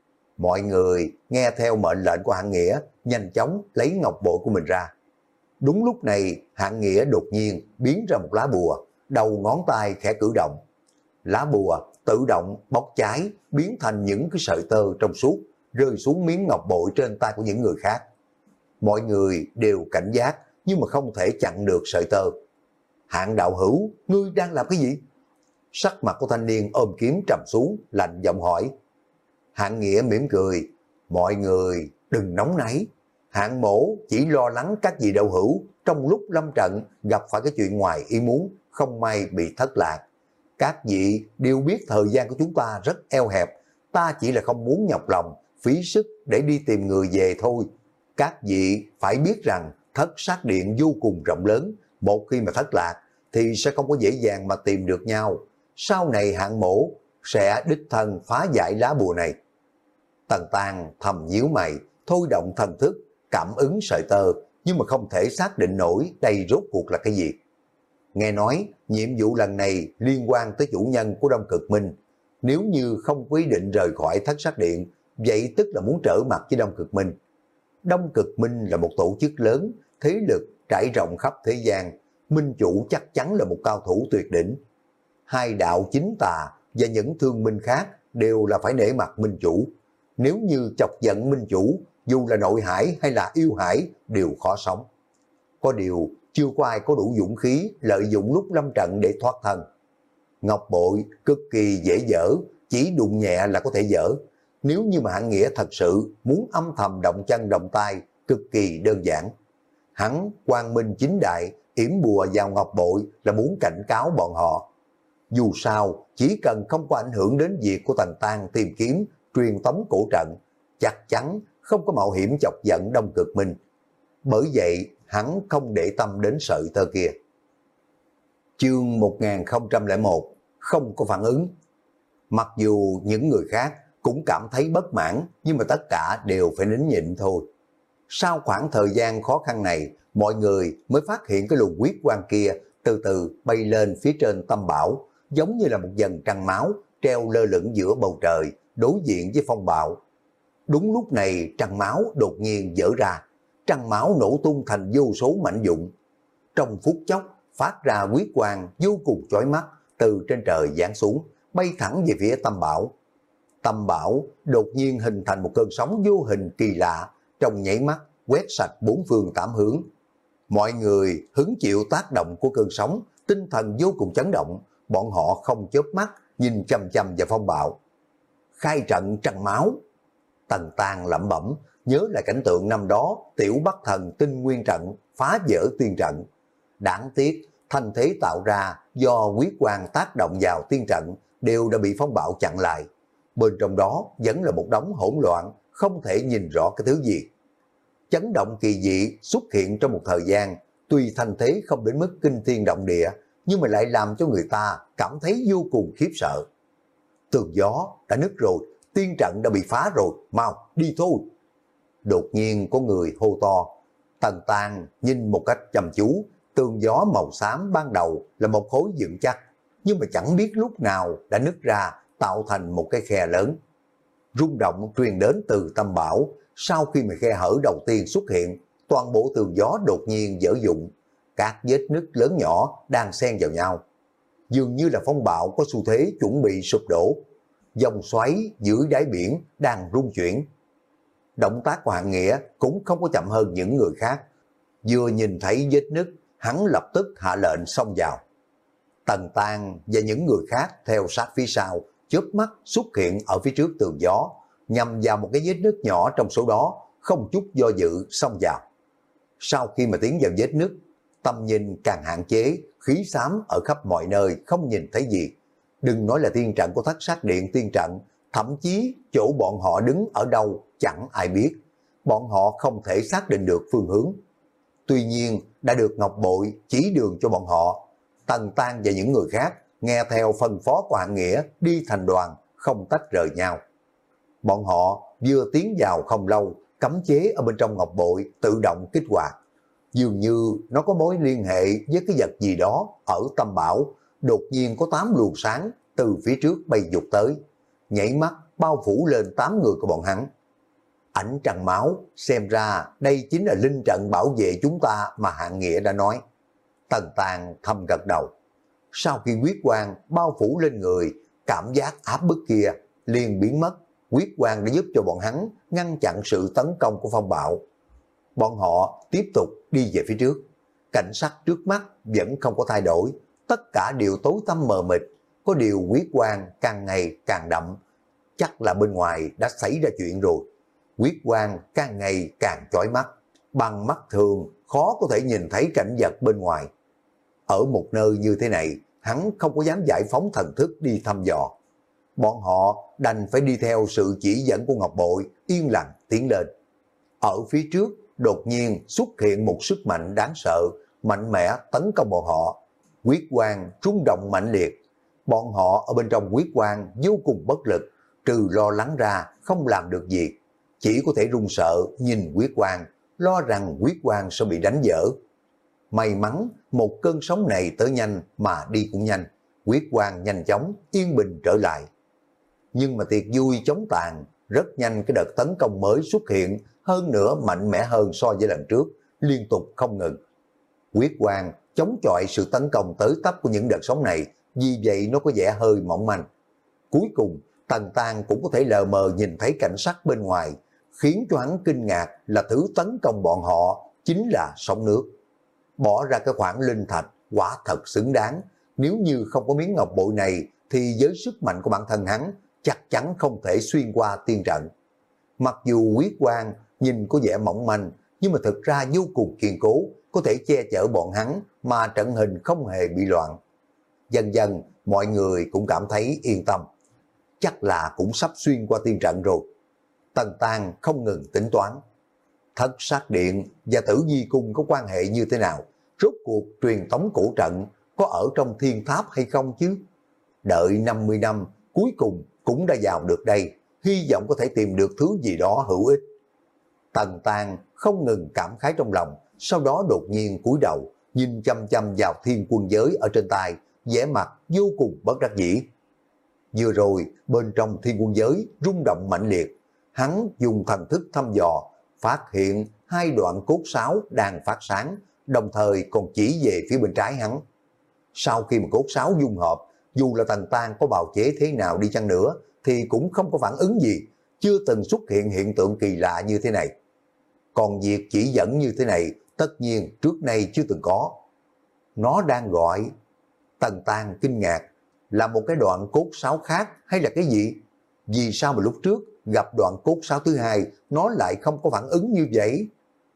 Mọi người nghe theo mệnh lệnh của Hạng Nghĩa, nhanh chóng lấy ngọc bội của mình ra. Đúng lúc này, Hạng Nghĩa đột nhiên biến ra một lá bùa, đầu ngón tay khẽ cử động. Lá bùa tự động bốc cháy, biến thành những cái sợi tơ trong suốt, rơi xuống miếng ngọc bội trên tay của những người khác. Mọi người đều cảnh giác, nhưng mà không thể chặn được sợi tơ. Hạng đạo hữu, ngươi đang làm cái gì? Sắc mặt của thanh niên ôm kiếm trầm xuống, lạnh giọng hỏi. Hạng Nghĩa mỉm cười, mọi người đừng nóng nảy. Hạng mổ chỉ lo lắng các vị đạo hữu trong lúc lâm trận gặp phải cái chuyện ngoài ý muốn, không may bị thất lạc. Các vị đều biết thời gian của chúng ta rất eo hẹp, ta chỉ là không muốn nhọc lòng, phí sức để đi tìm người về thôi. Các vị phải biết rằng thất sát điện vô cùng rộng lớn, một khi mà thất lạc thì sẽ không có dễ dàng mà tìm được nhau. Sau này hạng mổ sẽ đích thân phá giải lá bùa này. Tần Tang thầm nhíu mày, thôi động thần thức, cảm ứng sợi tơ, nhưng mà không thể xác định nổi đây rốt cuộc là cái gì. Nghe nói nhiệm vụ lần này liên quan tới chủ nhân của Đông Cực Minh, nếu như không quy định rời khỏi thất sát điện, vậy tức là muốn trở mặt với Đông Cực Minh. Đông Cực Minh là một tổ chức lớn, thế lực trải rộng khắp thế gian, minh chủ chắc chắn là một cao thủ tuyệt đỉnh. Hai đạo chính tà và những thương minh khác đều là phải nể mặt minh chủ. Nếu như chọc giận minh chủ, dù là nội hải hay là yêu hải đều khó sống. Có điều chưa có ai có đủ dũng khí lợi dụng lúc lâm trận để thoát thân. Ngọc bội cực kỳ dễ dở, chỉ đụng nhẹ là có thể dở. Nếu như mà Hạng Nghĩa thật sự muốn âm thầm động chân động tay, cực kỳ đơn giản. Hắn quang minh chính đại, yểm bùa vào ngọc bội là muốn cảnh cáo bọn họ. Dù sao, chỉ cần không có ảnh hưởng đến việc của Tần Tang tìm kiếm, truyền tống cổ trận, chắc chắn không có mạo hiểm chọc giận Đông Cực Minh. Bởi vậy, hắn không để tâm đến sợi tơ kia. Chương một nghìn không trăm lẻ một, không có phản ứng. Mặc dù những người khác cũng cảm thấy bất mãn, nhưng mà tất cả đều phải nín nhịn thôi. Sau khoảng thời gian khó khăn này, mọi người mới phát hiện cái luồng huyết quang kia từ từ bay lên phía trên tâm bảo, giống như là một dần trăng máu treo lơ lửng giữa bầu trời, đối diện với phong bạo. Đúng lúc này trăng máu đột nhiên vỡ ra, trăng máu nổ tung thành vô số mảnh vụn. Trong phút chốc phát ra huyết quang vô cùng chói mắt từ trên trời giáng xuống, bay thẳng về phía tâm bảo. Tâm bảo đột nhiên hình thành một cơn sóng vô hình kỳ lạ, trong nhảy mắt quét sạch bốn phương tám hướng. Mọi người hứng chịu tác động của cơn sóng, tinh thần vô cùng chấn động, bọn họ không chớp mắt nhìn chằm chằm vào phong bạo. Khai trận trăng máu. Tần Tang lẩm bẩm, nhớ lại cảnh tượng năm đó tiểu Bắc Thần tinh nguyên trận phá vỡ tiên trận. Đáng tiếc thanh thế tạo ra do huyết quang tác động vào tiên trận đều đã bị phong bạo chặn lại. Bên trong đó vẫn là một đống hỗn loạn, không thể nhìn rõ cái thứ gì. Chấn động kỳ dị xuất hiện trong một thời gian, tuy thanh thế không đến mức kinh thiên động địa, nhưng mà lại làm cho người ta cảm thấy vô cùng khiếp sợ. Tường gió đã nứt rồi, tiên trận đã bị phá rồi, mau đi thôi. Đột nhiên có người hô to. Tần Tang nhìn một cách chăm chú, tường gió màu xám ban đầu là một khối vững chắc, nhưng mà chẳng biết lúc nào đã nứt ra, tạo thành một cái khe lớn. Rung động truyền đến từ tâm bảo, sau khi mà khe hở đầu tiên xuất hiện, toàn bộ tường gió đột nhiên vỡ vụn, các vết nứt lớn nhỏ đang xen vào nhau. Dường như là phong bạo có xu thế chuẩn bị sụp đổ. Dòng xoáy dưới đáy biển đang rung chuyển. Động tác của Hạng Nghĩa cũng không có chậm hơn những người khác. Vừa nhìn thấy vết nứt, hắn lập tức hạ lệnh xông vào. Tần Tang và những người khác theo sát phía sau, chớp mắt xuất hiện ở phía trước tường gió, nhằm vào một cái vết nứt nhỏ trong số đó, không chút do dự xông vào. Sau khi mà tiến vào vết nứt, tầm nhìn càng hạn chế, khí xám ở khắp mọi nơi, không nhìn thấy gì. Đừng nói là tiên trận của thất sát điện tiên trận, thậm chí chỗ bọn họ đứng ở đâu chẳng ai biết. Bọn họ không thể xác định được phương hướng. Tuy nhiên đã được ngọc bội chỉ đường cho bọn họ. Tần Tang và những người khác nghe theo phân phó của Hạng Nghĩa đi thành đoàn, không tách rời nhau. Bọn họ vừa tiến vào không lâu, cấm chế ở bên trong ngọc bội tự động kích hoạt. Dường như nó có mối liên hệ với cái vật gì đó ở tâm bảo. Đột nhiên có tám luồng sáng từ phía trước bay vụt tới, nhảy mắt bao phủ lên tám người của bọn hắn. Ảnh trăng máu, xem ra đây chính là linh trận bảo vệ chúng ta mà Hạng Nghĩa đã nói. Tần Tang thầm gật đầu. Sau khi huyết quang bao phủ lên người, cảm giác áp bức kia liền biến mất. Huyết quang đã giúp cho bọn hắn ngăn chặn sự tấn công của phong bạo. Bọn họ tiếp tục đi về phía trước. Cảnh sắc trước mắt vẫn không có thay đổi, tất cả đều tối tăm mờ mịt. Có điều huyết quang càng ngày càng đậm, chắc là bên ngoài đã xảy ra chuyện rồi. Huyết quang càng ngày càng chói mắt, bằng mắt thường khó có thể nhìn thấy cảnh vật bên ngoài. Ở một nơi như thế này, hắn không có dám giải phóng thần thức đi thăm dò. Bọn họ đành phải đi theo sự chỉ dẫn của Ngọc Bội, yên lặng tiến lên. Ở phía trước, đột nhiên xuất hiện một sức mạnh đáng sợ, mạnh mẽ tấn công bọn họ. Huyết quang rung động mãnh liệt. Bọn họ ở bên trong huyết quang vô cùng bất lực, trừ lo lắng ra không làm được gì. Chỉ có thể run sợ nhìn huyết quang, lo rằng huyết quang sẽ bị đánh vỡ. May mắn một cơn sóng này tới nhanh mà đi cũng nhanh. Huyết quang nhanh chóng yên bình trở lại. Nhưng mà tiệc vui chống tàn, rất nhanh cái đợt tấn công mới xuất hiện, hơn nữa mạnh mẽ hơn so với lần trước, liên tục không ngừng. Huyết quang chống chọi sự tấn công tới tấp của những đợt sóng này, vì vậy nó có vẻ hơi mỏng manh. Cuối cùng, Tần Tang cũng có thể lờ mờ nhìn thấy cảnh sắc bên ngoài, khiến cho hắn kinh ngạc là thứ tấn công bọn họ chính là sóng nước. Bỏ ra cái khoản linh thạch quả thật xứng đáng, nếu như không có miếng ngọc bội này thì với sức mạnh của bản thân hắn chắc chắn không thể xuyên qua tiên trận. Mặc dù huyết quang nhìn có vẻ mỏng manh, nhưng mà thực ra vô cùng kiên cố, có thể che chở bọn hắn mà trận hình không hề bị loạn. Dần dần mọi người cũng cảm thấy yên tâm, chắc là cũng sắp xuyên qua tiên trận rồi. Tần Tang không ngừng tính toán, Thất Sát Điện và Tử Di Cung có quan hệ như thế nào, rốt cuộc truyền tống cổ trận có ở trong thiên tháp hay không chứ. Đợi năm mươi năm cuối cùng cũng đã vào được đây, hy vọng có thể tìm được thứ gì đó hữu ích. Tần Tang không ngừng cảm khái trong lòng, sau đó đột nhiên cúi đầu, nhìn chăm chăm vào thiên quân giới ở trên tay, vẻ mặt vô cùng bất đắc dĩ. Vừa rồi, bên trong thiên quân giới rung động mạnh liệt, hắn dùng thần thức thăm dò, phát hiện hai đoạn cốt sáo đang phát sáng, đồng thời còn chỉ về phía bên trái hắn. Sau khi mà cốt sáo dung hợp, dù là Tần Tang có bào chế thế nào đi chăng nữa, thì cũng không có phản ứng gì, chưa từng xuất hiện hiện tượng kỳ lạ như thế này. Còn việc chỉ dẫn như thế này, tất nhiên trước nay chưa từng có. Nó đang gọi. Tần Tang kinh ngạc, là một cái đoạn cốt sáo khác hay là cái gì? Vì sao mà lúc trước gặp đoạn cốt sáo thứ hai, nó lại không có phản ứng như vậy?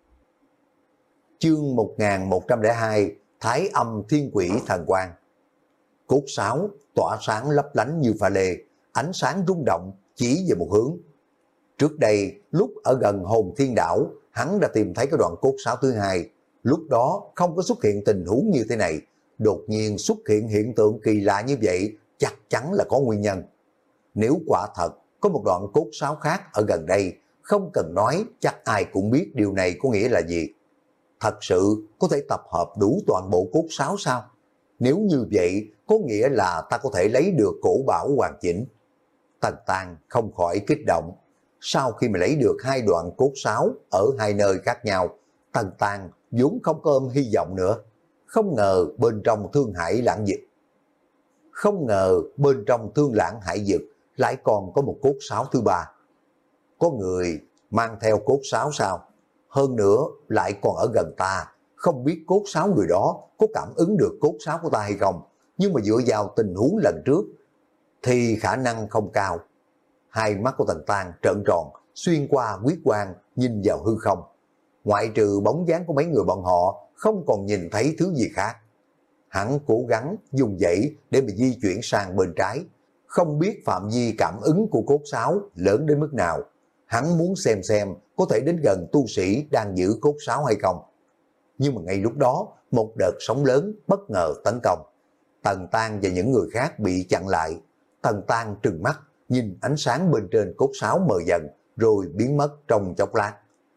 Chương một nghìn một trăm lẻ hai, Thái Âm Thiên Quỷ Thần Quang. Cốt sáo tỏa sáng lấp lánh như pha lê, ánh sáng rung động chỉ về một hướng. Trước đây, lúc ở gần Hồn Thiên Đảo, hắn đã tìm thấy cái đoạn cốt sáo thứ hai. Lúc đó không có xuất hiện tình huống như thế này. Đột nhiên xuất hiện hiện tượng kỳ lạ như vậy, chắc chắn là có nguyên nhân. Nếu quả thật có một đoạn cốt sáo khác ở gần đây, không cần nói chắc ai cũng biết điều này có nghĩa là gì. Thật sự có thể tập hợp đủ toàn bộ cốt sáo sao? Nếu như vậy, có nghĩa là ta có thể lấy được cổ bảo hoàn chỉnh. Tần Tang không khỏi kích động. Sau khi mà lấy được hai đoạn cốt sáo ở hai nơi khác nhau, Tần Tang vốn không có ôm hy vọng nữa. Không ngờ bên trong Thương Hải Lãng Dực, không ngờ bên trong Thương Lãng Hải Dực lại còn có một cốt sáo thứ ba. Có người mang theo cốt sáo sao? Hơn nữa lại còn ở gần ta, không biết cốt sáo người đó có cảm ứng được cốt sáo của ta hay không, nhưng mà dựa vào tình huống lần trước thì khả năng không cao. Hai mắt của Tần Tang trợn tròn, xuyên qua huyết quang nhìn vào hư không. Ngoại trừ bóng dáng của mấy người bọn họ, không còn nhìn thấy thứ gì khác. Hắn cố gắng dùng dãy để mà di chuyển sang bên trái, không biết phạm vi cảm ứng của cốt sáo lớn đến mức nào. Hắn muốn xem xem có thể đến gần tu sĩ đang giữ cốt sáo hay không. Nhưng mà ngay lúc đó, một đợt sóng lớn bất ngờ tấn công. Tần Tang và những người khác bị chặn lại. Tần Tang trừng mắt, nhìn ánh sáng bên trên cốt sáo mờ dần, rồi biến mất trong chốc lát.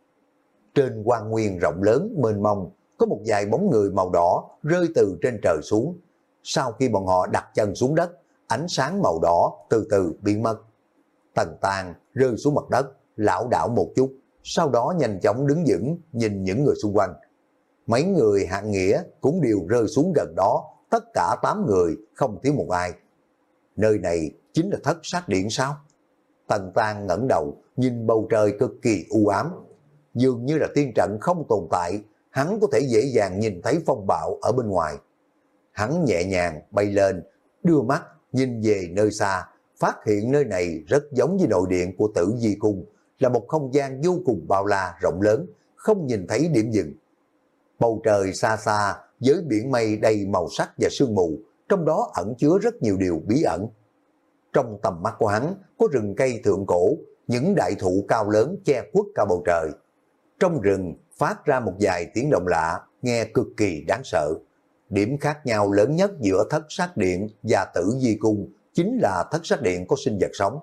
Trên hoang nguyên rộng lớn mênh mông, có một vài bóng người màu đỏ rơi từ trên trời xuống. Sau khi bọn họ đặt chân xuống đất, ánh sáng màu đỏ từ từ biến mất. Tần Tang rơi xuống mặt đất, lảo đảo một chút, sau đó nhanh chóng đứng vững nhìn những người xung quanh. Mấy người hạng nghĩa cũng đều rơi xuống gần đó, tất cả tám người, không thiếu một ai. Nơi này chính là Thất Sát Điện sao? Tần Tang ngẩng đầu, nhìn bầu trời cực kỳ u ám. Dường như là tiên trận không tồn tại, hắn có thể dễ dàng nhìn thấy phong bạo ở bên ngoài. Hắn nhẹ nhàng bay lên, đưa mắt nhìn về nơi xa, phát hiện nơi này rất giống với nội điện của Tử Di Cung, là một không gian vô cùng bao la rộng lớn, không nhìn thấy điểm dừng. Bầu trời xa xa với biển mây đầy màu sắc và sương mù, trong đó ẩn chứa rất nhiều điều bí ẩn. Trong tầm mắt của hắn có rừng cây thượng cổ, những đại thụ cao lớn che khuất cả bầu trời. Trong rừng phát ra một vài tiếng động lạ, nghe cực kỳ đáng sợ. Điểm khác nhau lớn nhất giữa Thất Sát Điện và Tử Vi Cung chính là Thất Sát Điện có sinh vật sống.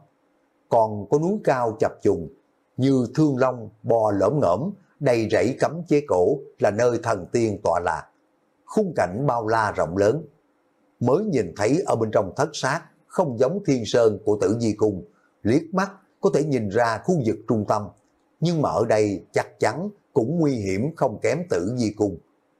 Còn có núi cao chập trùng như Thương Long bò lởm ngởm, đầy rẫy cấm chế cổ là nơi thần tiên tọa lạc. Khung cảnh bao la rộng lớn. Mới nhìn thấy ở bên trong Thất Sát không giống Thiên Sơn của Tử Vi Cung, liếc mắt có thể nhìn ra khu vực trung tâm, nhưng mà ở đây chắc chắn cũng nguy hiểm không kém Tử Vi Cung.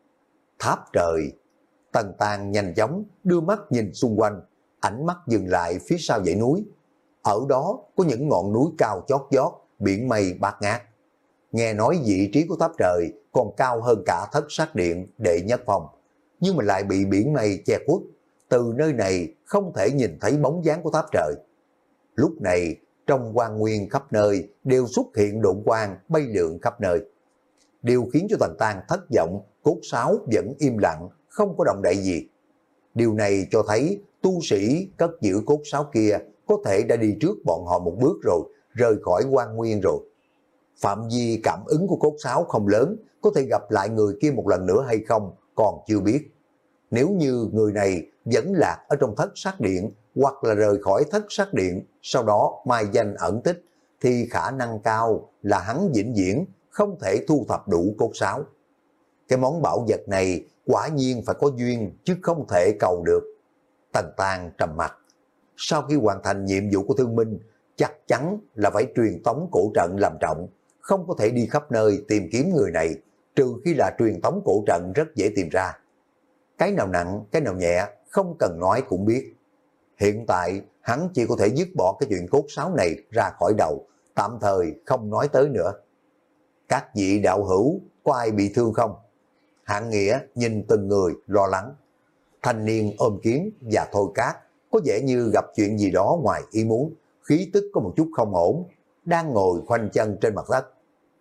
Tháp trời. Tần Tàng nhanh chóng đưa mắt nhìn xung quanh, ánh mắt dừng lại phía sau dãy núi. Ở đó có những ngọn núi cao chót vót, biển mây bát ngát. Nghe nói vị trí của tháp trời còn cao hơn cả Thất Sát Điện đệ nhất phòng, nhưng mà lại bị biển mây che khuất. Từ nơi này không thể nhìn thấy bóng dáng của tháp trời. Lúc này trong quang nguyên khắp nơi đều xuất hiện độn quang bay lượn khắp nơi. Điều khiến cho Tần Tàng thất vọng, cốt sáo vẫn im lặng, không có động đậy gì. Điều này cho thấy tu sĩ cất giữ cốt sáo kia có thể đã đi trước bọn họ một bước rồi, rời khỏi quang nguyên rồi. Phạm vi cảm ứng của cốt sáo không lớn, có thể gặp lại người kia một lần nữa hay không còn chưa biết. Nếu như người này vẫn lạc ở trong Thất Sát Điện hoặc là rời khỏi Thất Sát Điện, sau đó mai danh ẩn tích, thì khả năng cao là hắn vĩnh viễn không thể thu thập đủ cốt sáo. Cái món bảo vật này quả nhiên phải có duyên chứ không thể cầu được. Tần Tàng trầm mặt. Sau khi hoàn thành nhiệm vụ của Thương Minh, chắc chắn là phải truyền tống cổ trận làm trọng, không có thể đi khắp nơi tìm kiếm người này, trừ khi là truyền tống cổ trận rất dễ tìm ra. Cái nào nặng, cái nào nhẹ, không cần nói cũng biết. Hiện tại, hắn chỉ có thể dứt bỏ cái chuyện cốt sáo này ra khỏi đầu, tạm thời không nói tới nữa. Các vị đạo hữu, có ai bị thương không? Hạng Nghĩa nhìn từng người lo lắng. Thanh niên ôm kiếm và Thôi Cát có vẻ như gặp chuyện gì đó ngoài ý muốn, khí tức có một chút không ổn, đang ngồi khoanh chân trên mặt đất.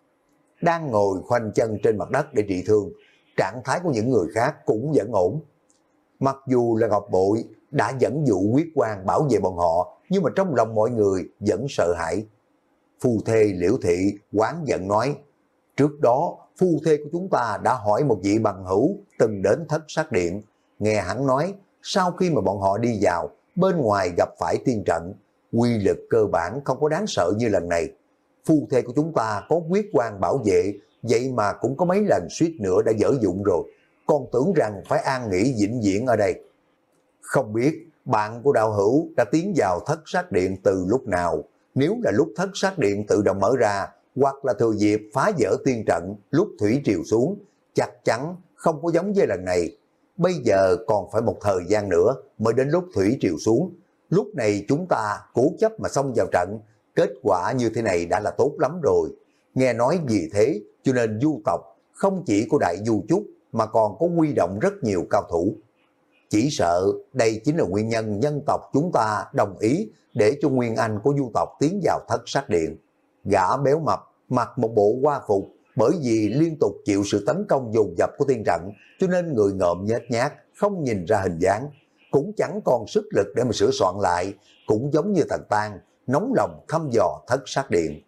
Đang ngồi khoanh chân trên mặt đất để trị thương, trạng thái của những người khác cũng vẫn ổn. Mặc dù là Ngọc Bội đã dẫn dụ quyết quang bảo vệ bọn họ, nhưng mà trong lòng mọi người vẫn sợ hãi. Phu thê Liễu Thị oán giận nói, trước đó phu thê của chúng ta đã hỏi một vị bằng hữu từng đến Thất Sát Điện, nghe hắn nói sau khi mà bọn họ đi vào, bên ngoài gặp phải tiên trận, quy lực cơ bản không có đáng sợ như lần này. Phu thê của chúng ta có quyết quang bảo vệ, vậy mà cũng có mấy lần suýt nữa đã dở dụng rồi, còn tưởng rằng phải an nghỉ vĩnh viễn ở đây. Không biết bạn của đạo hữu đã tiến vào Thất Sát Điện từ lúc nào, nếu là lúc Thất Sát Điện tự động mở ra, hoặc là thừa dịp phá vỡ tiên trận lúc thủy triều xuống, chắc chắn không có giống với lần này. Bây giờ còn phải một thời gian nữa mới đến lúc thủy triều xuống. Lúc này chúng ta cố chấp mà xông vào trận, kết quả như thế này đã là tốt lắm rồi. Nghe nói vì thế cho nên du tộc không chỉ có Đại Du Chúc mà còn có huy động rất nhiều cao thủ. Chỉ sợ đây chính là nguyên nhân nhân tộc chúng ta đồng ý để cho Nguyên Anh của du tộc tiến vào Thất Sát Điện. Gã béo mập mặc một bộ hoa phục, bởi vì liên tục chịu sự tấn công dồn dập của tiên trận, cho nên người ngợm nhếch nhác, không nhìn ra hình dáng, cũng chẳng còn sức lực để mà sửa soạn lại, cũng giống như Tần Tàng, nóng lòng thăm dò Thất Sát Điện.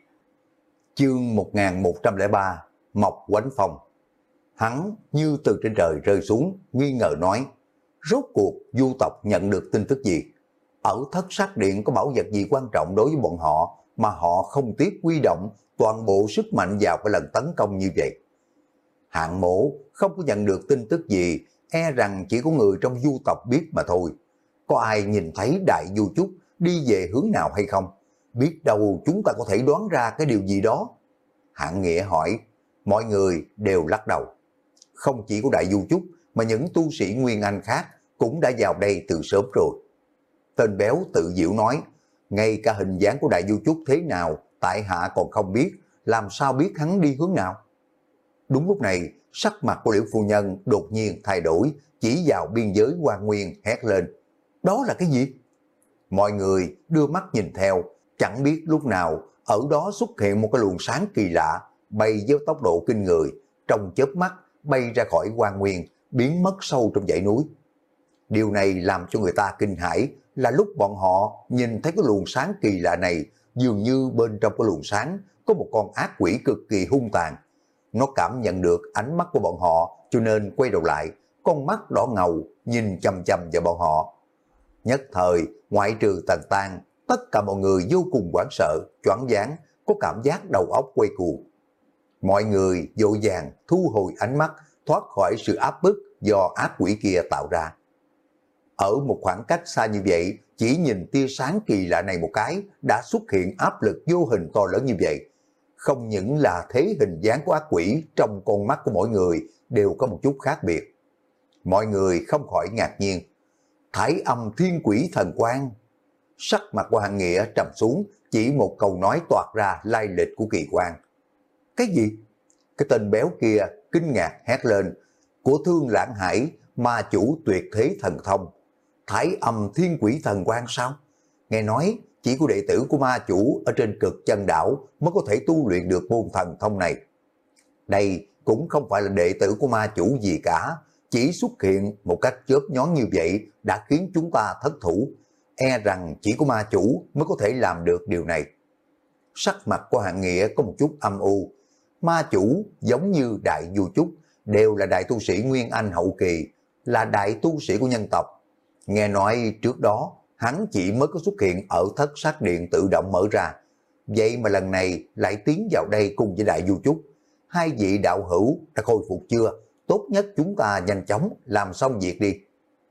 Chương một nghìn một trăm lẻ ba, Mộc Quánh Phong. Hắn như từ trên trời rơi xuống, nghi ngờ nói, rốt cuộc du tộc nhận được tin tức gì? Ở Thất Sát Điện có bảo vật gì quan trọng đối với bọn họ mà họ không tiếc huy động toàn bộ sức mạnh vào cái lần tấn công như vậy? Hạng Mỗ không có nhận được tin tức gì, e rằng chỉ có người trong du tộc biết mà thôi. Có ai nhìn thấy Đại Du Chúc đi về hướng nào hay không? Biết đâu chúng ta có thể đoán ra cái điều gì đó. Hạng Nghĩa hỏi, mọi người đều lắc đầu. Không chỉ có Đại Du Chúc mà những tu sĩ Nguyên Anh khác cũng đã vào đây từ sớm rồi. Tên béo tự diệu nói, ngay cả hình dáng của Đại Du Chúc thế nào tại hạ còn không biết, làm sao biết hắn đi hướng nào? Đúng lúc này, sắc mặt của Liễu phu nhân đột nhiên thay đổi, chỉ vào biên giới Hoa Nguyên hét lên, đó là cái gì? Mọi người đưa mắt nhìn theo, chẳng biết lúc nào ở đó xuất hiện một cái luồng sáng kỳ lạ, bay với tốc độ kinh người, trong chớp mắt bay ra khỏi Hoa Nguyên, biến mất sâu trong dãy núi. Điều này làm cho người ta kinh hãi là lúc bọn họ nhìn thấy cái luồng sáng kỳ lạ này, dường như bên trong cái luồng sáng có một con ác quỷ cực kỳ hung tàn. Nó cảm nhận được ánh mắt của bọn họ cho nên quay đầu lại, con mắt đỏ ngầu nhìn chằm chằm vào bọn họ. Nhất thời, ngoại trừ Tần Tang, tất cả mọi người vô cùng hoảng sợ, choáng váng, có cảm giác đầu óc quay cuồng. Mọi người vội vàng thu hồi ánh mắt, thoát khỏi sự áp bức do ác quỷ kia tạo ra. Ở một khoảng cách xa như vậy, chỉ nhìn tia sáng kỳ lạ này một cái, đã xuất hiện áp lực vô hình to lớn như vậy. Không những là thế hình dáng của ác quỷ, trong con mắt của mỗi người đều có một chút khác biệt. Mọi người không khỏi ngạc nhiên. Thái Âm Thiên Quỷ Thần Quang. Sắc mặt của Hàng Nghĩa trầm xuống, chỉ một câu nói toạc ra lai lịch của kỳ quan. Cái gì? Cái tên béo kia kinh ngạc hét lên. Của Thương Lãng Hải, ma chủ tuyệt thế thần thông. Thái Âm Thiên Quỷ Thần Quang sao? Nghe nói chỉ có đệ tử của ma chủ ở trên cực chân đảo mới có thể tu luyện được môn thần thông này. Đây cũng không phải là đệ tử của ma chủ gì cả, chỉ xuất hiện một cách chớp nhón như vậy đã khiến chúng ta thất thủ. E rằng chỉ có ma chủ mới có thể làm được điều này. Sắc mặt của Hạng Nghĩa có một chút âm u. Ma chủ giống như Đại Du Trúc đều là đại tu sĩ Nguyên Anh hậu kỳ, là đại tu sĩ của nhân tộc. Nghe nói trước đó hắn chỉ mới có xuất hiện ở Thất Sát Điện tự động mở ra. Vậy mà lần này lại tiến vào đây cùng với Đại Du Trúc. Hai vị đạo hữu đã khôi phục chưa? Tốt nhất chúng ta nhanh chóng làm xong việc đi.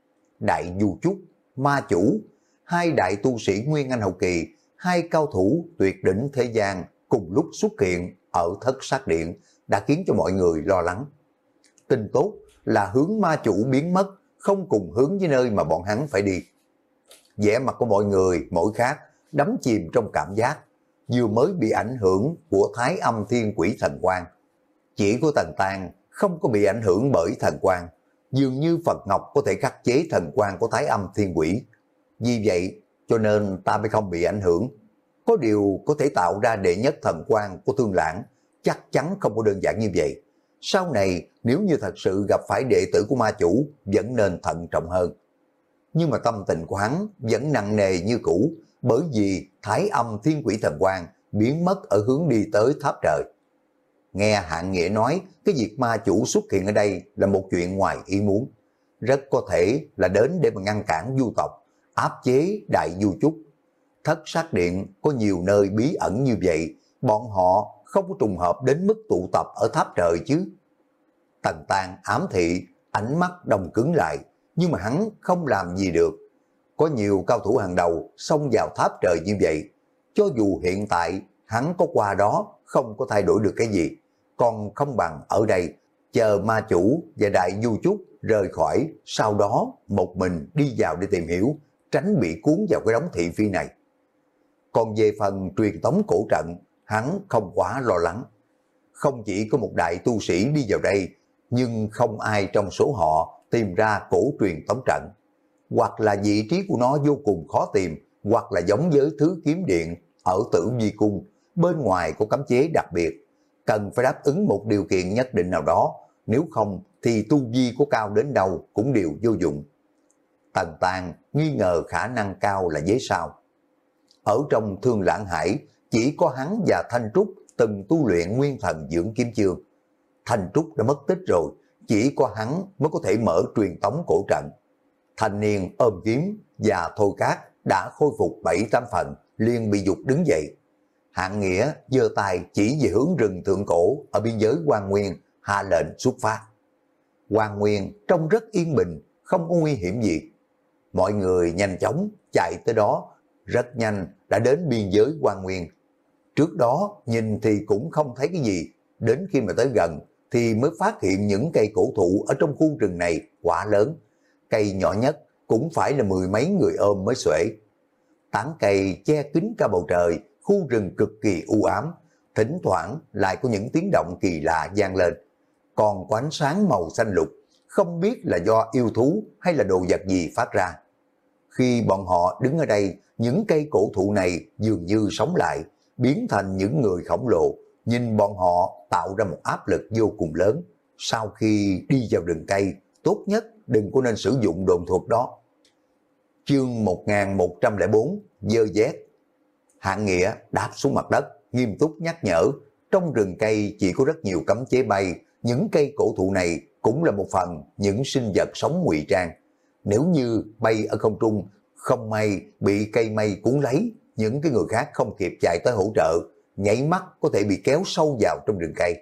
Đại Du Trúc, ma chủ, hai đại tu sĩ Nguyên Anh hậu kỳ, hai cao thủ tuyệt đỉnh thế gian cùng lúc xuất hiện ở Thất Sát Điện đã khiến cho mọi người lo lắng. Tin tốt là hướng ma chủ biến mất, không cùng hướng với nơi mà bọn hắn phải đi. Vẻ mặt của mọi người mỗi khác, đắm chìm trong cảm giác vừa mới bị ảnh hưởng của Thái Âm Thiên Quỷ Thần Quang. Chỉ có Tần Tang không có bị ảnh hưởng bởi thần quang, dường như Phật Ngọc có thể khắc chế thần quang của Thái Âm Thiên Quỷ. Vì vậy cho nên ta mới không bị ảnh hưởng. Có điều có thể tạo ra đệ nhất thần quang của Thương Lãng, chắc chắn không có đơn giản như vậy. Sau này nếu như thật sự gặp phải đệ tử của ma chủ, vẫn nên thận trọng hơn. Nhưng mà tâm tình của hắn vẫn nặng nề như cũ, bởi vì Thái Âm Thiên Quỷ Thần Quang biến mất ở hướng đi tới tháp trời. Nghe Hạng Nghĩa nói, cái việc ma chủ xuất hiện ở đây là một chuyện ngoài ý muốn. Rất có thể là đến để mà ngăn cản du tộc, áp chế Đại Du Trúc. Thất Sát Điện có nhiều nơi bí ẩn như vậy, bọn họ không có trùng hợp đến mức tụ tập ở tháp trời chứ. Tần Tang ám thị, ánh mắt đông cứng lại, nhưng mà hắn không làm gì được. Có nhiều cao thủ hàng đầu xông vào tháp trời như vậy, cho dù hiện tại hắn có qua đó không có thay đổi được cái gì, còn không bằng ở đây chờ ma chủ và Đại Du Trúc rời khỏi, sau đó một mình đi vào để tìm hiểu, tránh bị cuốn vào cái đống thị phi này. Còn về phần truyền tống cổ trận, hắn không quá lo lắng. Không chỉ có một đại tu sĩ đi vào đây, nhưng không ai trong số họ tìm ra cổ truyền tống trận. Hoặc là vị trí của nó vô cùng khó tìm, hoặc là giống với thứ kiếm điện ở Tử Vi Cung, bên ngoài có cấm chế đặc biệt, cần phải đáp ứng một điều kiện nhất định nào đó, nếu không thì tu vi có cao đến đâu cũng đều vô dụng. Tần Tang nghi ngờ khả năng cao là vế sau. Ở trong Thương Lãng Hải, chỉ có hắn và Thanh Trúc từng tu luyện Nguyên Thần Dưỡng Kiếm Chương. Thanh Trúc đã mất tích rồi, chỉ có hắn mới có thể mở truyền tống cổ trận. Thanh niên ôm kiếm và Thôi Cát đã khôi phục bảy tám phần, liền bị dục đứng dậy. Hạng Nghĩa giơ tay chỉ về hướng rừng thượng cổ ở biên giới Hoa Nguyên, hạ lệnh xuất phát. Hoa Nguyên trông rất yên bình, không có nguy hiểm gì. Mọi người nhanh chóng chạy tới đó, rất nhanh đã đến biên giới Hoa Nguyên. Trước đó nhìn thì cũng không thấy cái gì, đến khi mà tới gần thì mới phát hiện những cây cổ thụ ở trong khu rừng này quá lớn. Cây nhỏ nhất cũng phải là mười mấy người ôm mới xuể. Tán cây che kín cả bầu trời, khu rừng cực kỳ u ám, thỉnh thoảng lại có những tiếng động kỳ lạ vang lên. Còn có ánh sáng màu xanh lục, không biết là do yêu thú hay là đồ vật gì phát ra. Khi bọn họ đứng ở đây, những cây cổ thụ này dường như sống lại, biến thành những người khổng lồ, nhìn bọn họ tạo ra một áp lực vô cùng lớn. Sau khi đi vào rừng cây, tốt nhất đừng có nên sử dụng độn thuật đó. Chương một nghìn một trăm lẻ bốn, dơ dét. Hạng Nghĩa đáp xuống mặt đất, nghiêm túc nhắc nhở, trong rừng cây chỉ có rất nhiều cấm chế bay, những cây cổ thụ này cũng là một phần những sinh vật sống ngụy trang. Nếu như bay ở không trung, không may bị cây mây cuốn lấy, những cái người khác không kịp chạy tới hỗ trợ, nháy mắt có thể bị kéo sâu vào trong rừng cây.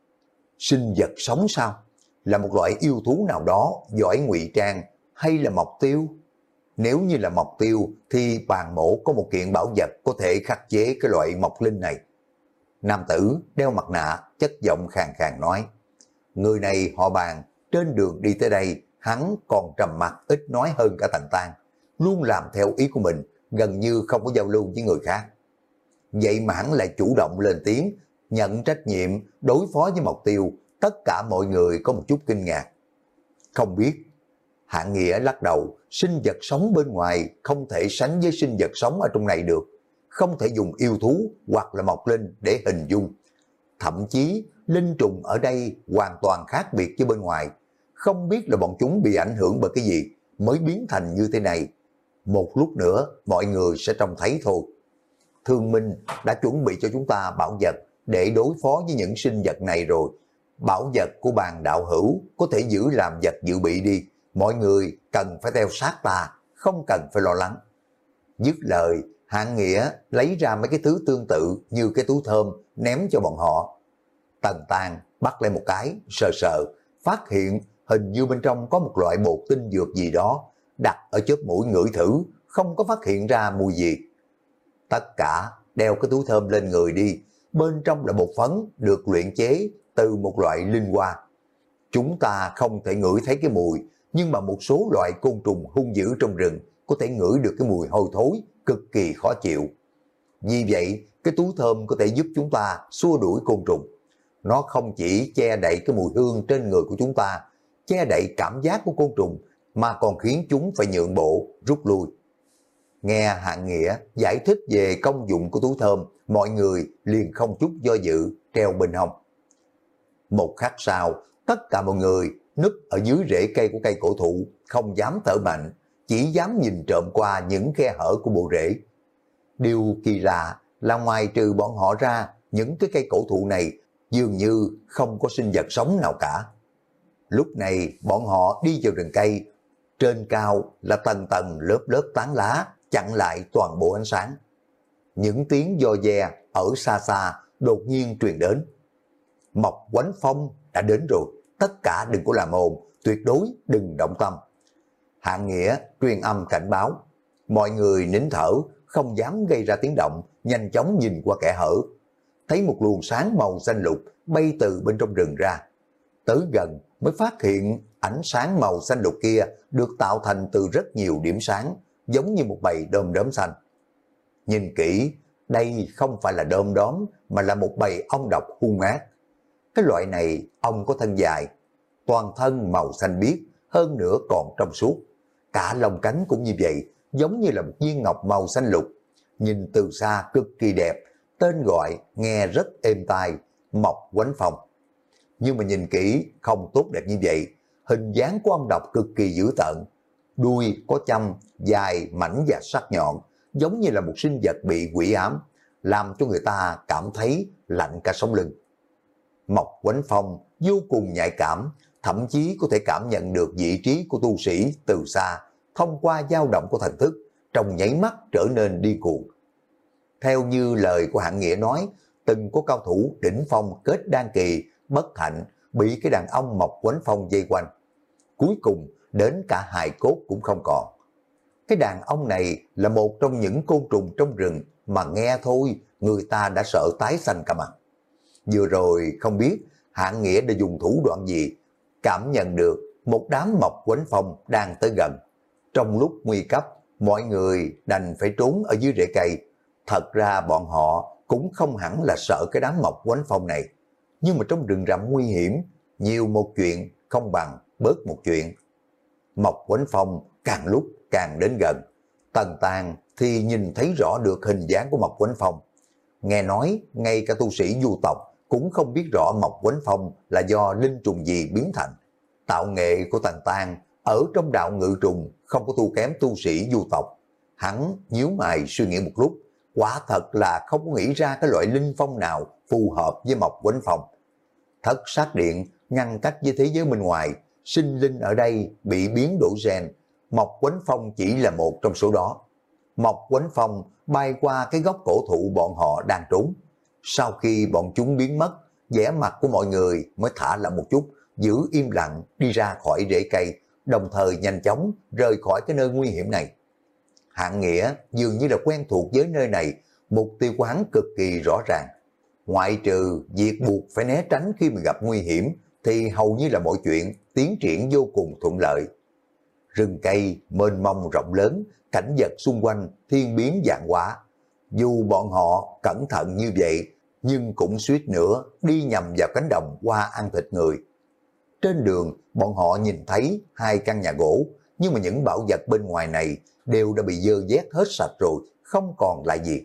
Sinh vật sống sao? Là một loại yêu thú nào đó giỏi ngụy trang hay là mộc tiêu? Nếu như là mộc tiêu thì bàn mổ có một kiện bảo vật có thể khắc chế cái loại mộc linh này. Nam tử đeo mặt nạ, chất giọng khàn khàn nói, người này họ Bàn, trên đường đi tới đây, hắn còn trầm mặc ít nói hơn cả Tần Tan, luôn làm theo ý của mình, gần như không có giao lưu với người khác. Vậy mà hắn lại chủ động lên tiếng, nhận trách nhiệm đối phó với mộc tiêu, tất cả mọi người có một chút kinh ngạc. Không biết. Hạng Nghĩa lắc đầu, sinh vật sống bên ngoài không thể sánh với sinh vật sống ở trong này được, không thể dùng yêu thú hoặc là mộc linh để hình dung. Thậm chí linh trùng ở đây hoàn toàn khác biệt với bên ngoài, không biết là bọn chúng bị ảnh hưởng bởi cái gì mới biến thành như thế này. Một lúc nữa mọi người sẽ trông thấy thôi. Thương Minh đã chuẩn bị cho chúng ta bảo vật để đối phó với những sinh vật này rồi. Bảo vật của Bàn đạo hữu có thể giữ làm vật dự bị đi, mọi người cần phải theo sát ta, không cần phải lo lắng. Dứt lời, Hạng Nghĩa lấy ra mấy cái thứ tương tự như cái túi thơm ném cho bọn họ. Tần Tan bắt lên một cái, sờ sờ, phát hiện hình như bên trong có một loại bột tinh dược gì đó, đặt ở chóp mũi ngửi thử, không có phát hiện ra mùi gì. Tất cả đeo cái túi thơm lên người đi, bên trong là bột phấn được luyện chế từ một loại linh hoa. Chúng ta không thể ngửi thấy cái mùi, nhưng mà một số loại côn trùng hung dữ trong rừng có thể ngửi được cái mùi hôi thối, cực kỳ khó chịu. Vì vậy, cái túi thơm có thể giúp chúng ta xua đuổi côn trùng. Nó không chỉ che đậy cái mùi hương trên người của chúng ta, che đậy cảm giác của côn trùng, mà còn khiến chúng phải nhượng bộ, rút lui. Nghe Hạng Nghĩa giải thích về công dụng của túi thơm, mọi người liền không chút do dự, treo bên hông. Một khắc sau, tất cả mọi người núp ở dưới rễ cây của cây cổ thụ, không dám thở mạnh, chỉ dám nhìn trộm qua những khe hở của bộ rễ. Điều kỳ lạ là ngoài trừ bọn họ ra, những cái cây cổ thụ này dường như không có sinh vật sống nào cả. Lúc này bọn họ đi vào rừng cây, trên cao là tầng tầng lớp lớp tán lá, chặn lại toàn bộ ánh sáng. Những tiếng giò dè ở xa xa đột nhiên truyền đến. Mộc Quánh Phong đã đến rồi, tất cả đừng có làm ồn, tuyệt đối đừng động tâm. Hạng Nghĩa truyền âm cảnh báo, mọi người nín thở, không dám gây ra tiếng động, nhanh chóng nhìn qua kẽ hở. Thấy một luồng sáng màu xanh lục bay từ bên trong rừng ra. Tới gần mới phát hiện ánh sáng màu xanh lục kia được tạo thành từ rất nhiều điểm sáng, giống như một bầy đom đóm xanh. Nhìn kỹ, đây không phải là đom đóm mà là một bầy ong độc hung ác. Cái loại này ong có thân dài, toàn thân màu xanh biếc, hơn nữa còn trong suốt. Cả lông cánh cũng như vậy, giống như là một viên ngọc màu xanh lục. Nhìn từ xa cực kỳ đẹp, tên gọi nghe rất êm tai, Mộc Quánh Phong. Nhưng mà nhìn kỹ không tốt đẹp như vậy, hình dáng của ong độc cực kỳ dữ tợn. Đuôi có châm, dài, mảnh và sắc nhọn, giống như là một sinh vật bị quỷ ám, làm cho người ta cảm thấy lạnh cả sống lưng. Mộc Quánh Phong vô cùng nhạy cảm, thậm chí có thể cảm nhận được vị trí của tu sĩ từ xa, thông qua dao động của thần thức, trong nháy mắt trở nên điên cuồng. Theo như lời của Hạng Nghĩa nói, từng có cao thủ đỉnh phong kết đan kỳ, bất hạnh bị cái đàn ông Mộc Quánh Phong dây quanh. Cuối cùng đến cả hài cốt cũng không còn. Cái đàn ông này là một trong những côn trùng trong rừng mà nghe thôi người ta đã sợ tái xanh cả mặt. Vừa rồi không biết Hạng Nghĩa đã dùng thủ đoạn gì, cảm nhận được một đám Mộc Quánh Phong đang tới gần. Trong lúc nguy cấp, mọi người đành phải trốn ở dưới rễ cây. Thật ra bọn họ cũng không hẳn là sợ cái đám Mộc Quánh Phong này, nhưng mà trong rừng rậm nguy hiểm, nhiều một chuyện không bằng bớt một chuyện. Mộc Quánh Phong càng lúc càng đến gần. Tần Tàn thì nhìn thấy rõ được hình dáng của Mộc Quánh Phong. Nghe nói ngay cả tu sĩ du tộc cũng không biết rõ Mộc Quánh Phong là do linh trùng gì biến thành. Tạo nghệ của Tần Tàn Ở trong đạo Ngự Trùng không có tu kém tu sĩ du tộc. Hắn nhíu mày suy nghĩ một lúc, quả thật là không có nghĩ ra cái loại linh phong nào phù hợp với Mộc Quánh Phong. Thất sát điện ngăn cách với thế giới bên ngoài, sinh linh ở đây bị biến đổi gen, Mộc Quánh Phong chỉ là một trong số đó. Mộc Quánh Phong bay qua cái gốc cổ thụ bọn họ đang trốn. Sau khi bọn chúng biến mất, vẻ mặt của mọi người mới thả lỏng một chút, giữ im lặng đi ra khỏi rễ cây, đồng thời nhanh chóng rời khỏi cái nơi nguy hiểm này. Hạng Nghĩa dường như là quen thuộc với nơi này, mục tiêu của hắn cực kỳ rõ ràng. Ngoại trừ việc buộc phải né tránh khi mình gặp nguy hiểm, thì hầu như là mọi chuyện tiến triển vô cùng thuận lợi. Rừng cây mênh mông rộng lớn, cảnh vật xung quanh thiên biến vạn hóa. Dù bọn họ cẩn thận như vậy, nhưng cũng suýt nữa đi nhầm vào cánh đồng qua ăn thịt người. Trên đường, bọn họ nhìn thấy hai căn nhà gỗ, nhưng mà những bảo vật bên ngoài này đều đã bị dơ vét hết sạch rồi, không còn lại gì.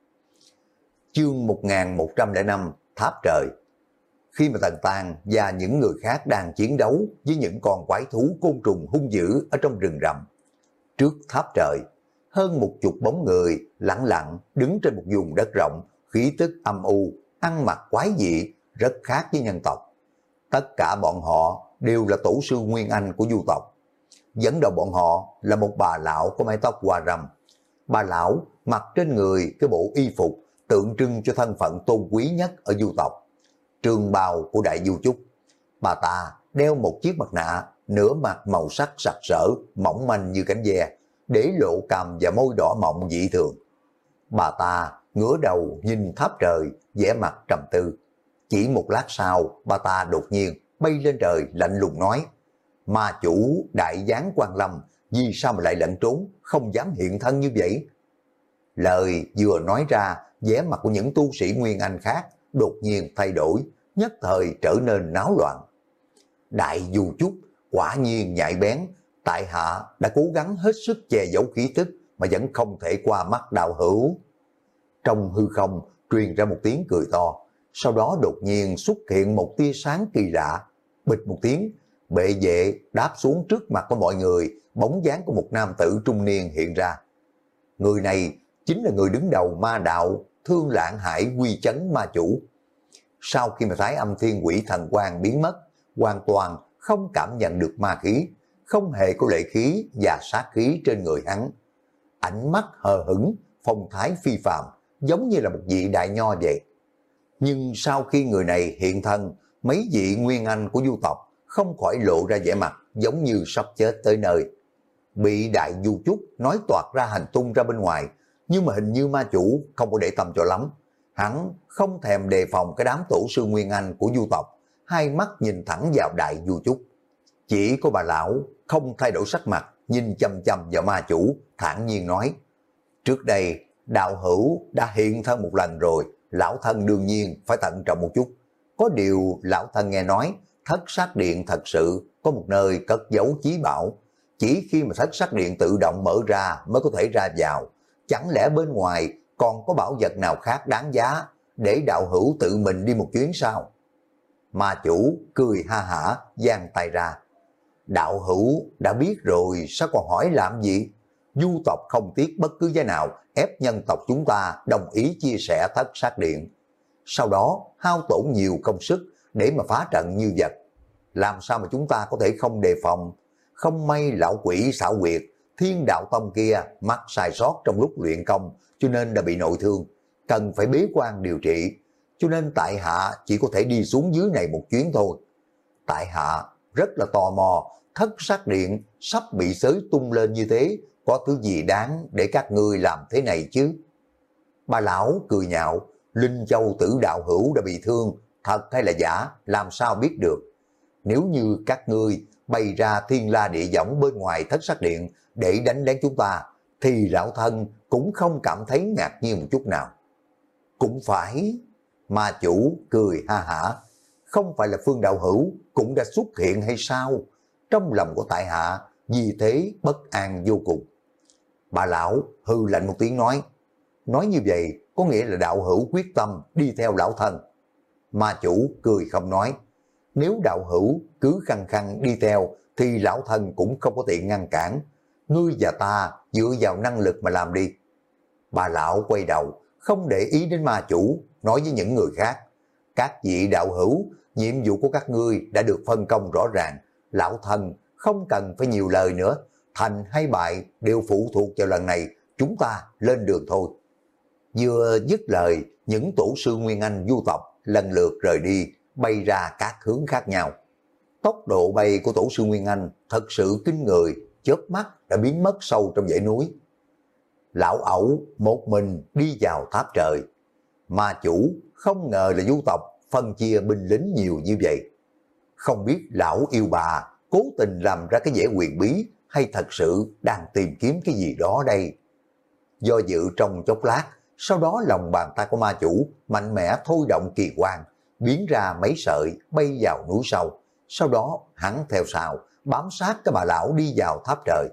Chương một nghìn một trăm lẻ năm Tháp Trời. Khi mà Tần Tang và những người khác đang chiến đấu với những con quái thú côn trùng hung dữ ở trong rừng rậm, trước Tháp Trời, hơn một chục bóng người lặng lặng đứng trên một vùng đất rộng, khí tức âm u, ăn mặc quái dị, rất khác với nhân tộc. Tất cả bọn họ đều là tổ sư Nguyên Anh của du tộc. Dẫn đầu bọn họ là một bà lão có mái tóc hoa râm. Bà lão mặc trên người cái bộ y phục tượng trưng cho thân phận tôn quý nhất ở du tộc, trường bào của Đại Du Chúc. Bà ta đeo một chiếc mặt nạ nửa mặt màu sắc sặc sỡ, mỏng manh như cánh ve, để lộ cằm và môi đỏ mọng dị thường. Bà ta ngửa đầu nhìn Tháp Trời, vẻ mặt trầm tư. Chỉ một lát sau, bà ta đột nhiên bay lên trời lạnh lùng nói: Ma chủ đại giáng Quan Lâm, vì sao mà lại lẩn trốn, không dám hiện thân như vậy? Lời vừa nói ra, vẻ mặt của những tu sĩ Nguyên Anh khác đột nhiên thay đổi, nhất thời trở nên náo loạn. Đại Du Chúc quả nhiên nhạy bén, tại hạ đã cố gắng hết sức che giấu khí tức mà vẫn không thể qua mắt đạo hữu. Trong hư không truyền ra một tiếng cười to, sau đó đột nhiên xuất hiện một tia sáng kỳ lạ. Bịch một tiếng, bệ vệ đáp xuống trước mặt của mọi người, bóng dáng của một nam tử trung niên hiện ra. Người này chính là người đứng đầu ma đạo Thương Lãng Hải Quy Chấn ma chủ. Sau khi mà Thái Âm Thiên Quỷ Thần Quang biến mất, hoàn toàn không cảm nhận được ma khí, không hề có lệ khí và sát khí trên người hắn. Ánh mắt hờ hững, phong thái phi phàm, giống như là một vị đại nho vậy. Nhưng sau khi người này hiện thân, mấy vị Nguyên Anh của du tộc không khỏi lộ ra vẻ mặt giống như sắp chết tới nơi. Bị Đại Du Chúc nói toạc ra hành tung ra bên ngoài, nhưng mà hình như ma chủ không có để tâm cho lắm. Hắn không thèm đề phòng cái đám tổ sư Nguyên Anh của du tộc, hai mắt nhìn thẳng vào Đại Du Chúc. Chỉ có bà lão không thay đổi sắc mặt, nhìn chăm chăm vào ma chủ, thản nhiên nói: Trước đây đạo hữu đã hiện thân một lần rồi, lão thân đương nhiên phải thận trọng một chút. Có điều lão thân nghe nói Thất Sát Điện thật sự có một nơi cất giấu chí bảo, chỉ khi mà Thất Sát Điện tự động mở ra mới có thể ra vào. Chẳng lẽ bên ngoài còn có bảo vật nào khác đáng giá để đạo hữu tự mình đi một chuyến sao? Ma chủ cười ha hả, giang tay ra. Đạo hữu đã biết rồi, sao còn hỏi làm gì? Du tộc không tiếc bất cứ giá nào ép nhân tộc chúng ta đồng ý chia sẻ Thất Sát Điện, sau đó hao tổn nhiều công sức để mà phá trận như vật. Làm sao mà chúng ta có thể không đề phòng? Không may lão quỷ xảo quyệt Thiên Đạo Tông kia mắc sai sót trong lúc luyện công, cho nên đã bị nội thương, cần phải bế quan điều trị, cho nên tại hạ chỉ có thể đi xuống dưới này một chuyến thôi. Tại hạ rất là tò mò, Thất Sát Điện sắp bị xới tung lên như thế, có thứ gì đáng để các ngươi làm thế này chứ? Bà lão cười nhạo: Linh Châu Tử đạo hữu đã bị thương, thật hay là giả, làm sao biết được? Nếu như các ngươi bày ra thiên la địa võng bên ngoài Thất Sát Điện để đánh lén chúng ta, thì lão thân cũng không cảm thấy ngạc nhiên một chút nào. Cũng phải. Ma chủ cười ha hả: Không phải là Phương đạo hữu cũng đã xuất hiện hay sao? Trong lòng của tại hạ vì thế bất an vô cùng. Bà lão hư lạnh một tiếng nói: Nói như vậy có nghĩa là đạo hữu quyết tâm đi theo lão thân. Ma chủ cười không nói: Nếu đạo hữu cứ khăng khăng đi theo thì lão thân cũng không có tiện ngăn cản. Ngươi và ta dựa vào năng lực mà làm đi. Bà lão quay đầu, không để ý đến ma chủ, nói với những người khác. Các vị đạo hữu, nhiệm vụ của các ngươi đã được phân công rõ ràng. Lão thân không cần phải nhiều lời nữa. Thành hay bại đều phụ thuộc vào lần này. Chúng ta lên đường thôi. Vừa dứt lời, những tổ sư Nguyên Anh du tộc lần lượt rời đi, bay ra các hướng khác nhau. Tốc độ bay của tổ sư Nguyên Anh thật sự kinh người, chớp mắt đã biến mất sâu trong dãy núi. Lão ẩu một mình đi vào tháp trời. Ma chủ không ngờ là du tộc phân chia binh lính nhiều như vậy. Không biết lão yêu bà cố tình làm ra cái vẻ quyền bí hay thật sự đang tìm kiếm cái gì đó đây. Do dự trong chốc lát, sau đó lòng bàn tay của ma chủ mạnh mẽ thôi động kỳ quan, biến ra mấy sợi bay vào núi sâu. Sau đó hắn theo sau, bám sát cái bà lão đi vào tháp trời.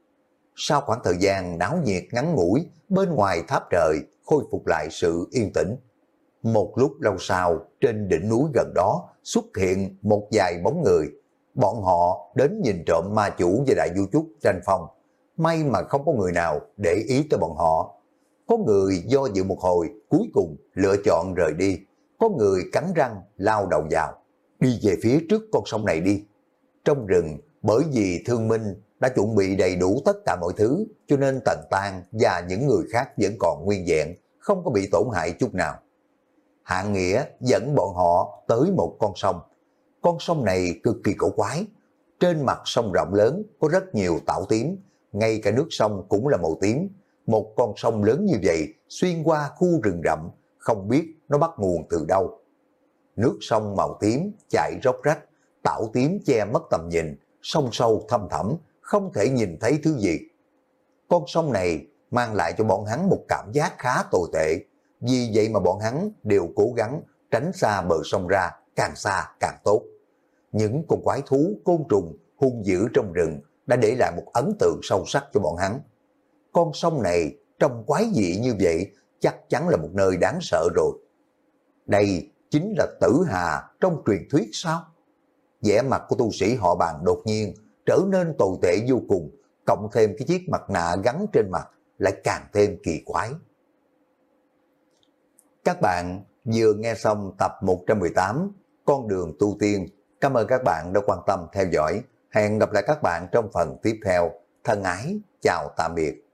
Sau khoảng thời gian náo nhiệt ngắn ngủi, bên ngoài tháp trời khôi phục lại sự yên tĩnh. Một lúc lâu sau, trên đỉnh núi gần đó xuất hiện một vài bóng người. Bọn họ đến nhìn trộm ma chủ và đại du trúc tranh phong. May mà không có người nào để ý tới bọn họ. Có người do dự một hồi, cuối cùng lựa chọn rời đi. Có người cắn răng lao đầu vào. Đi về phía trước con sông này đi. Trong rừng, bởi vì Thương Minh đã chuẩn bị đầy đủ tất cả mọi thứ, cho nên Tần Tan và những người khác vẫn còn nguyên vẹn, không có bị tổn hại chút nào. Hạng Nghĩa dẫn bọn họ tới một con sông. Con sông này cực kỳ cổ quái. Trên mặt sông rộng lớn có rất nhiều tảo tím, ngay cả nước sông cũng là màu tím. Một con sông lớn như vậy xuyên qua khu rừng rậm, không biết nó bắt nguồn từ đâu. Nước sông màu tím chảy róc rách, tảo tím che mất tầm nhìn, sông sâu thăm thẳm, không thể nhìn thấy thứ gì. Con sông này mang lại cho bọn hắn một cảm giác khá tồi tệ, vì vậy mà bọn hắn đều cố gắng tránh xa bờ sông ra, càng xa càng tốt. Những con quái thú, côn trùng hung dữ trong rừng đã để lại một ấn tượng sâu sắc cho bọn hắn. Con sông này trông quái dị như vậy chắc chắn là một nơi đáng sợ rồi. Đây chính là Tử Hà trong truyền thuyết sao? Vẻ mặt của tu sĩ họ Bàn đột nhiên trở nên tồi tệ vô cùng, cộng thêm cái chiếc mặt nạ gắn trên mặt lại càng thêm kỳ quái. Các bạn vừa nghe xong tập một trăm mười tám Con đường tu tiên. Cảm ơn các bạn đã quan tâm theo dõi. Hẹn gặp lại các bạn trong phần tiếp theo. Thân ái, chào tạm biệt.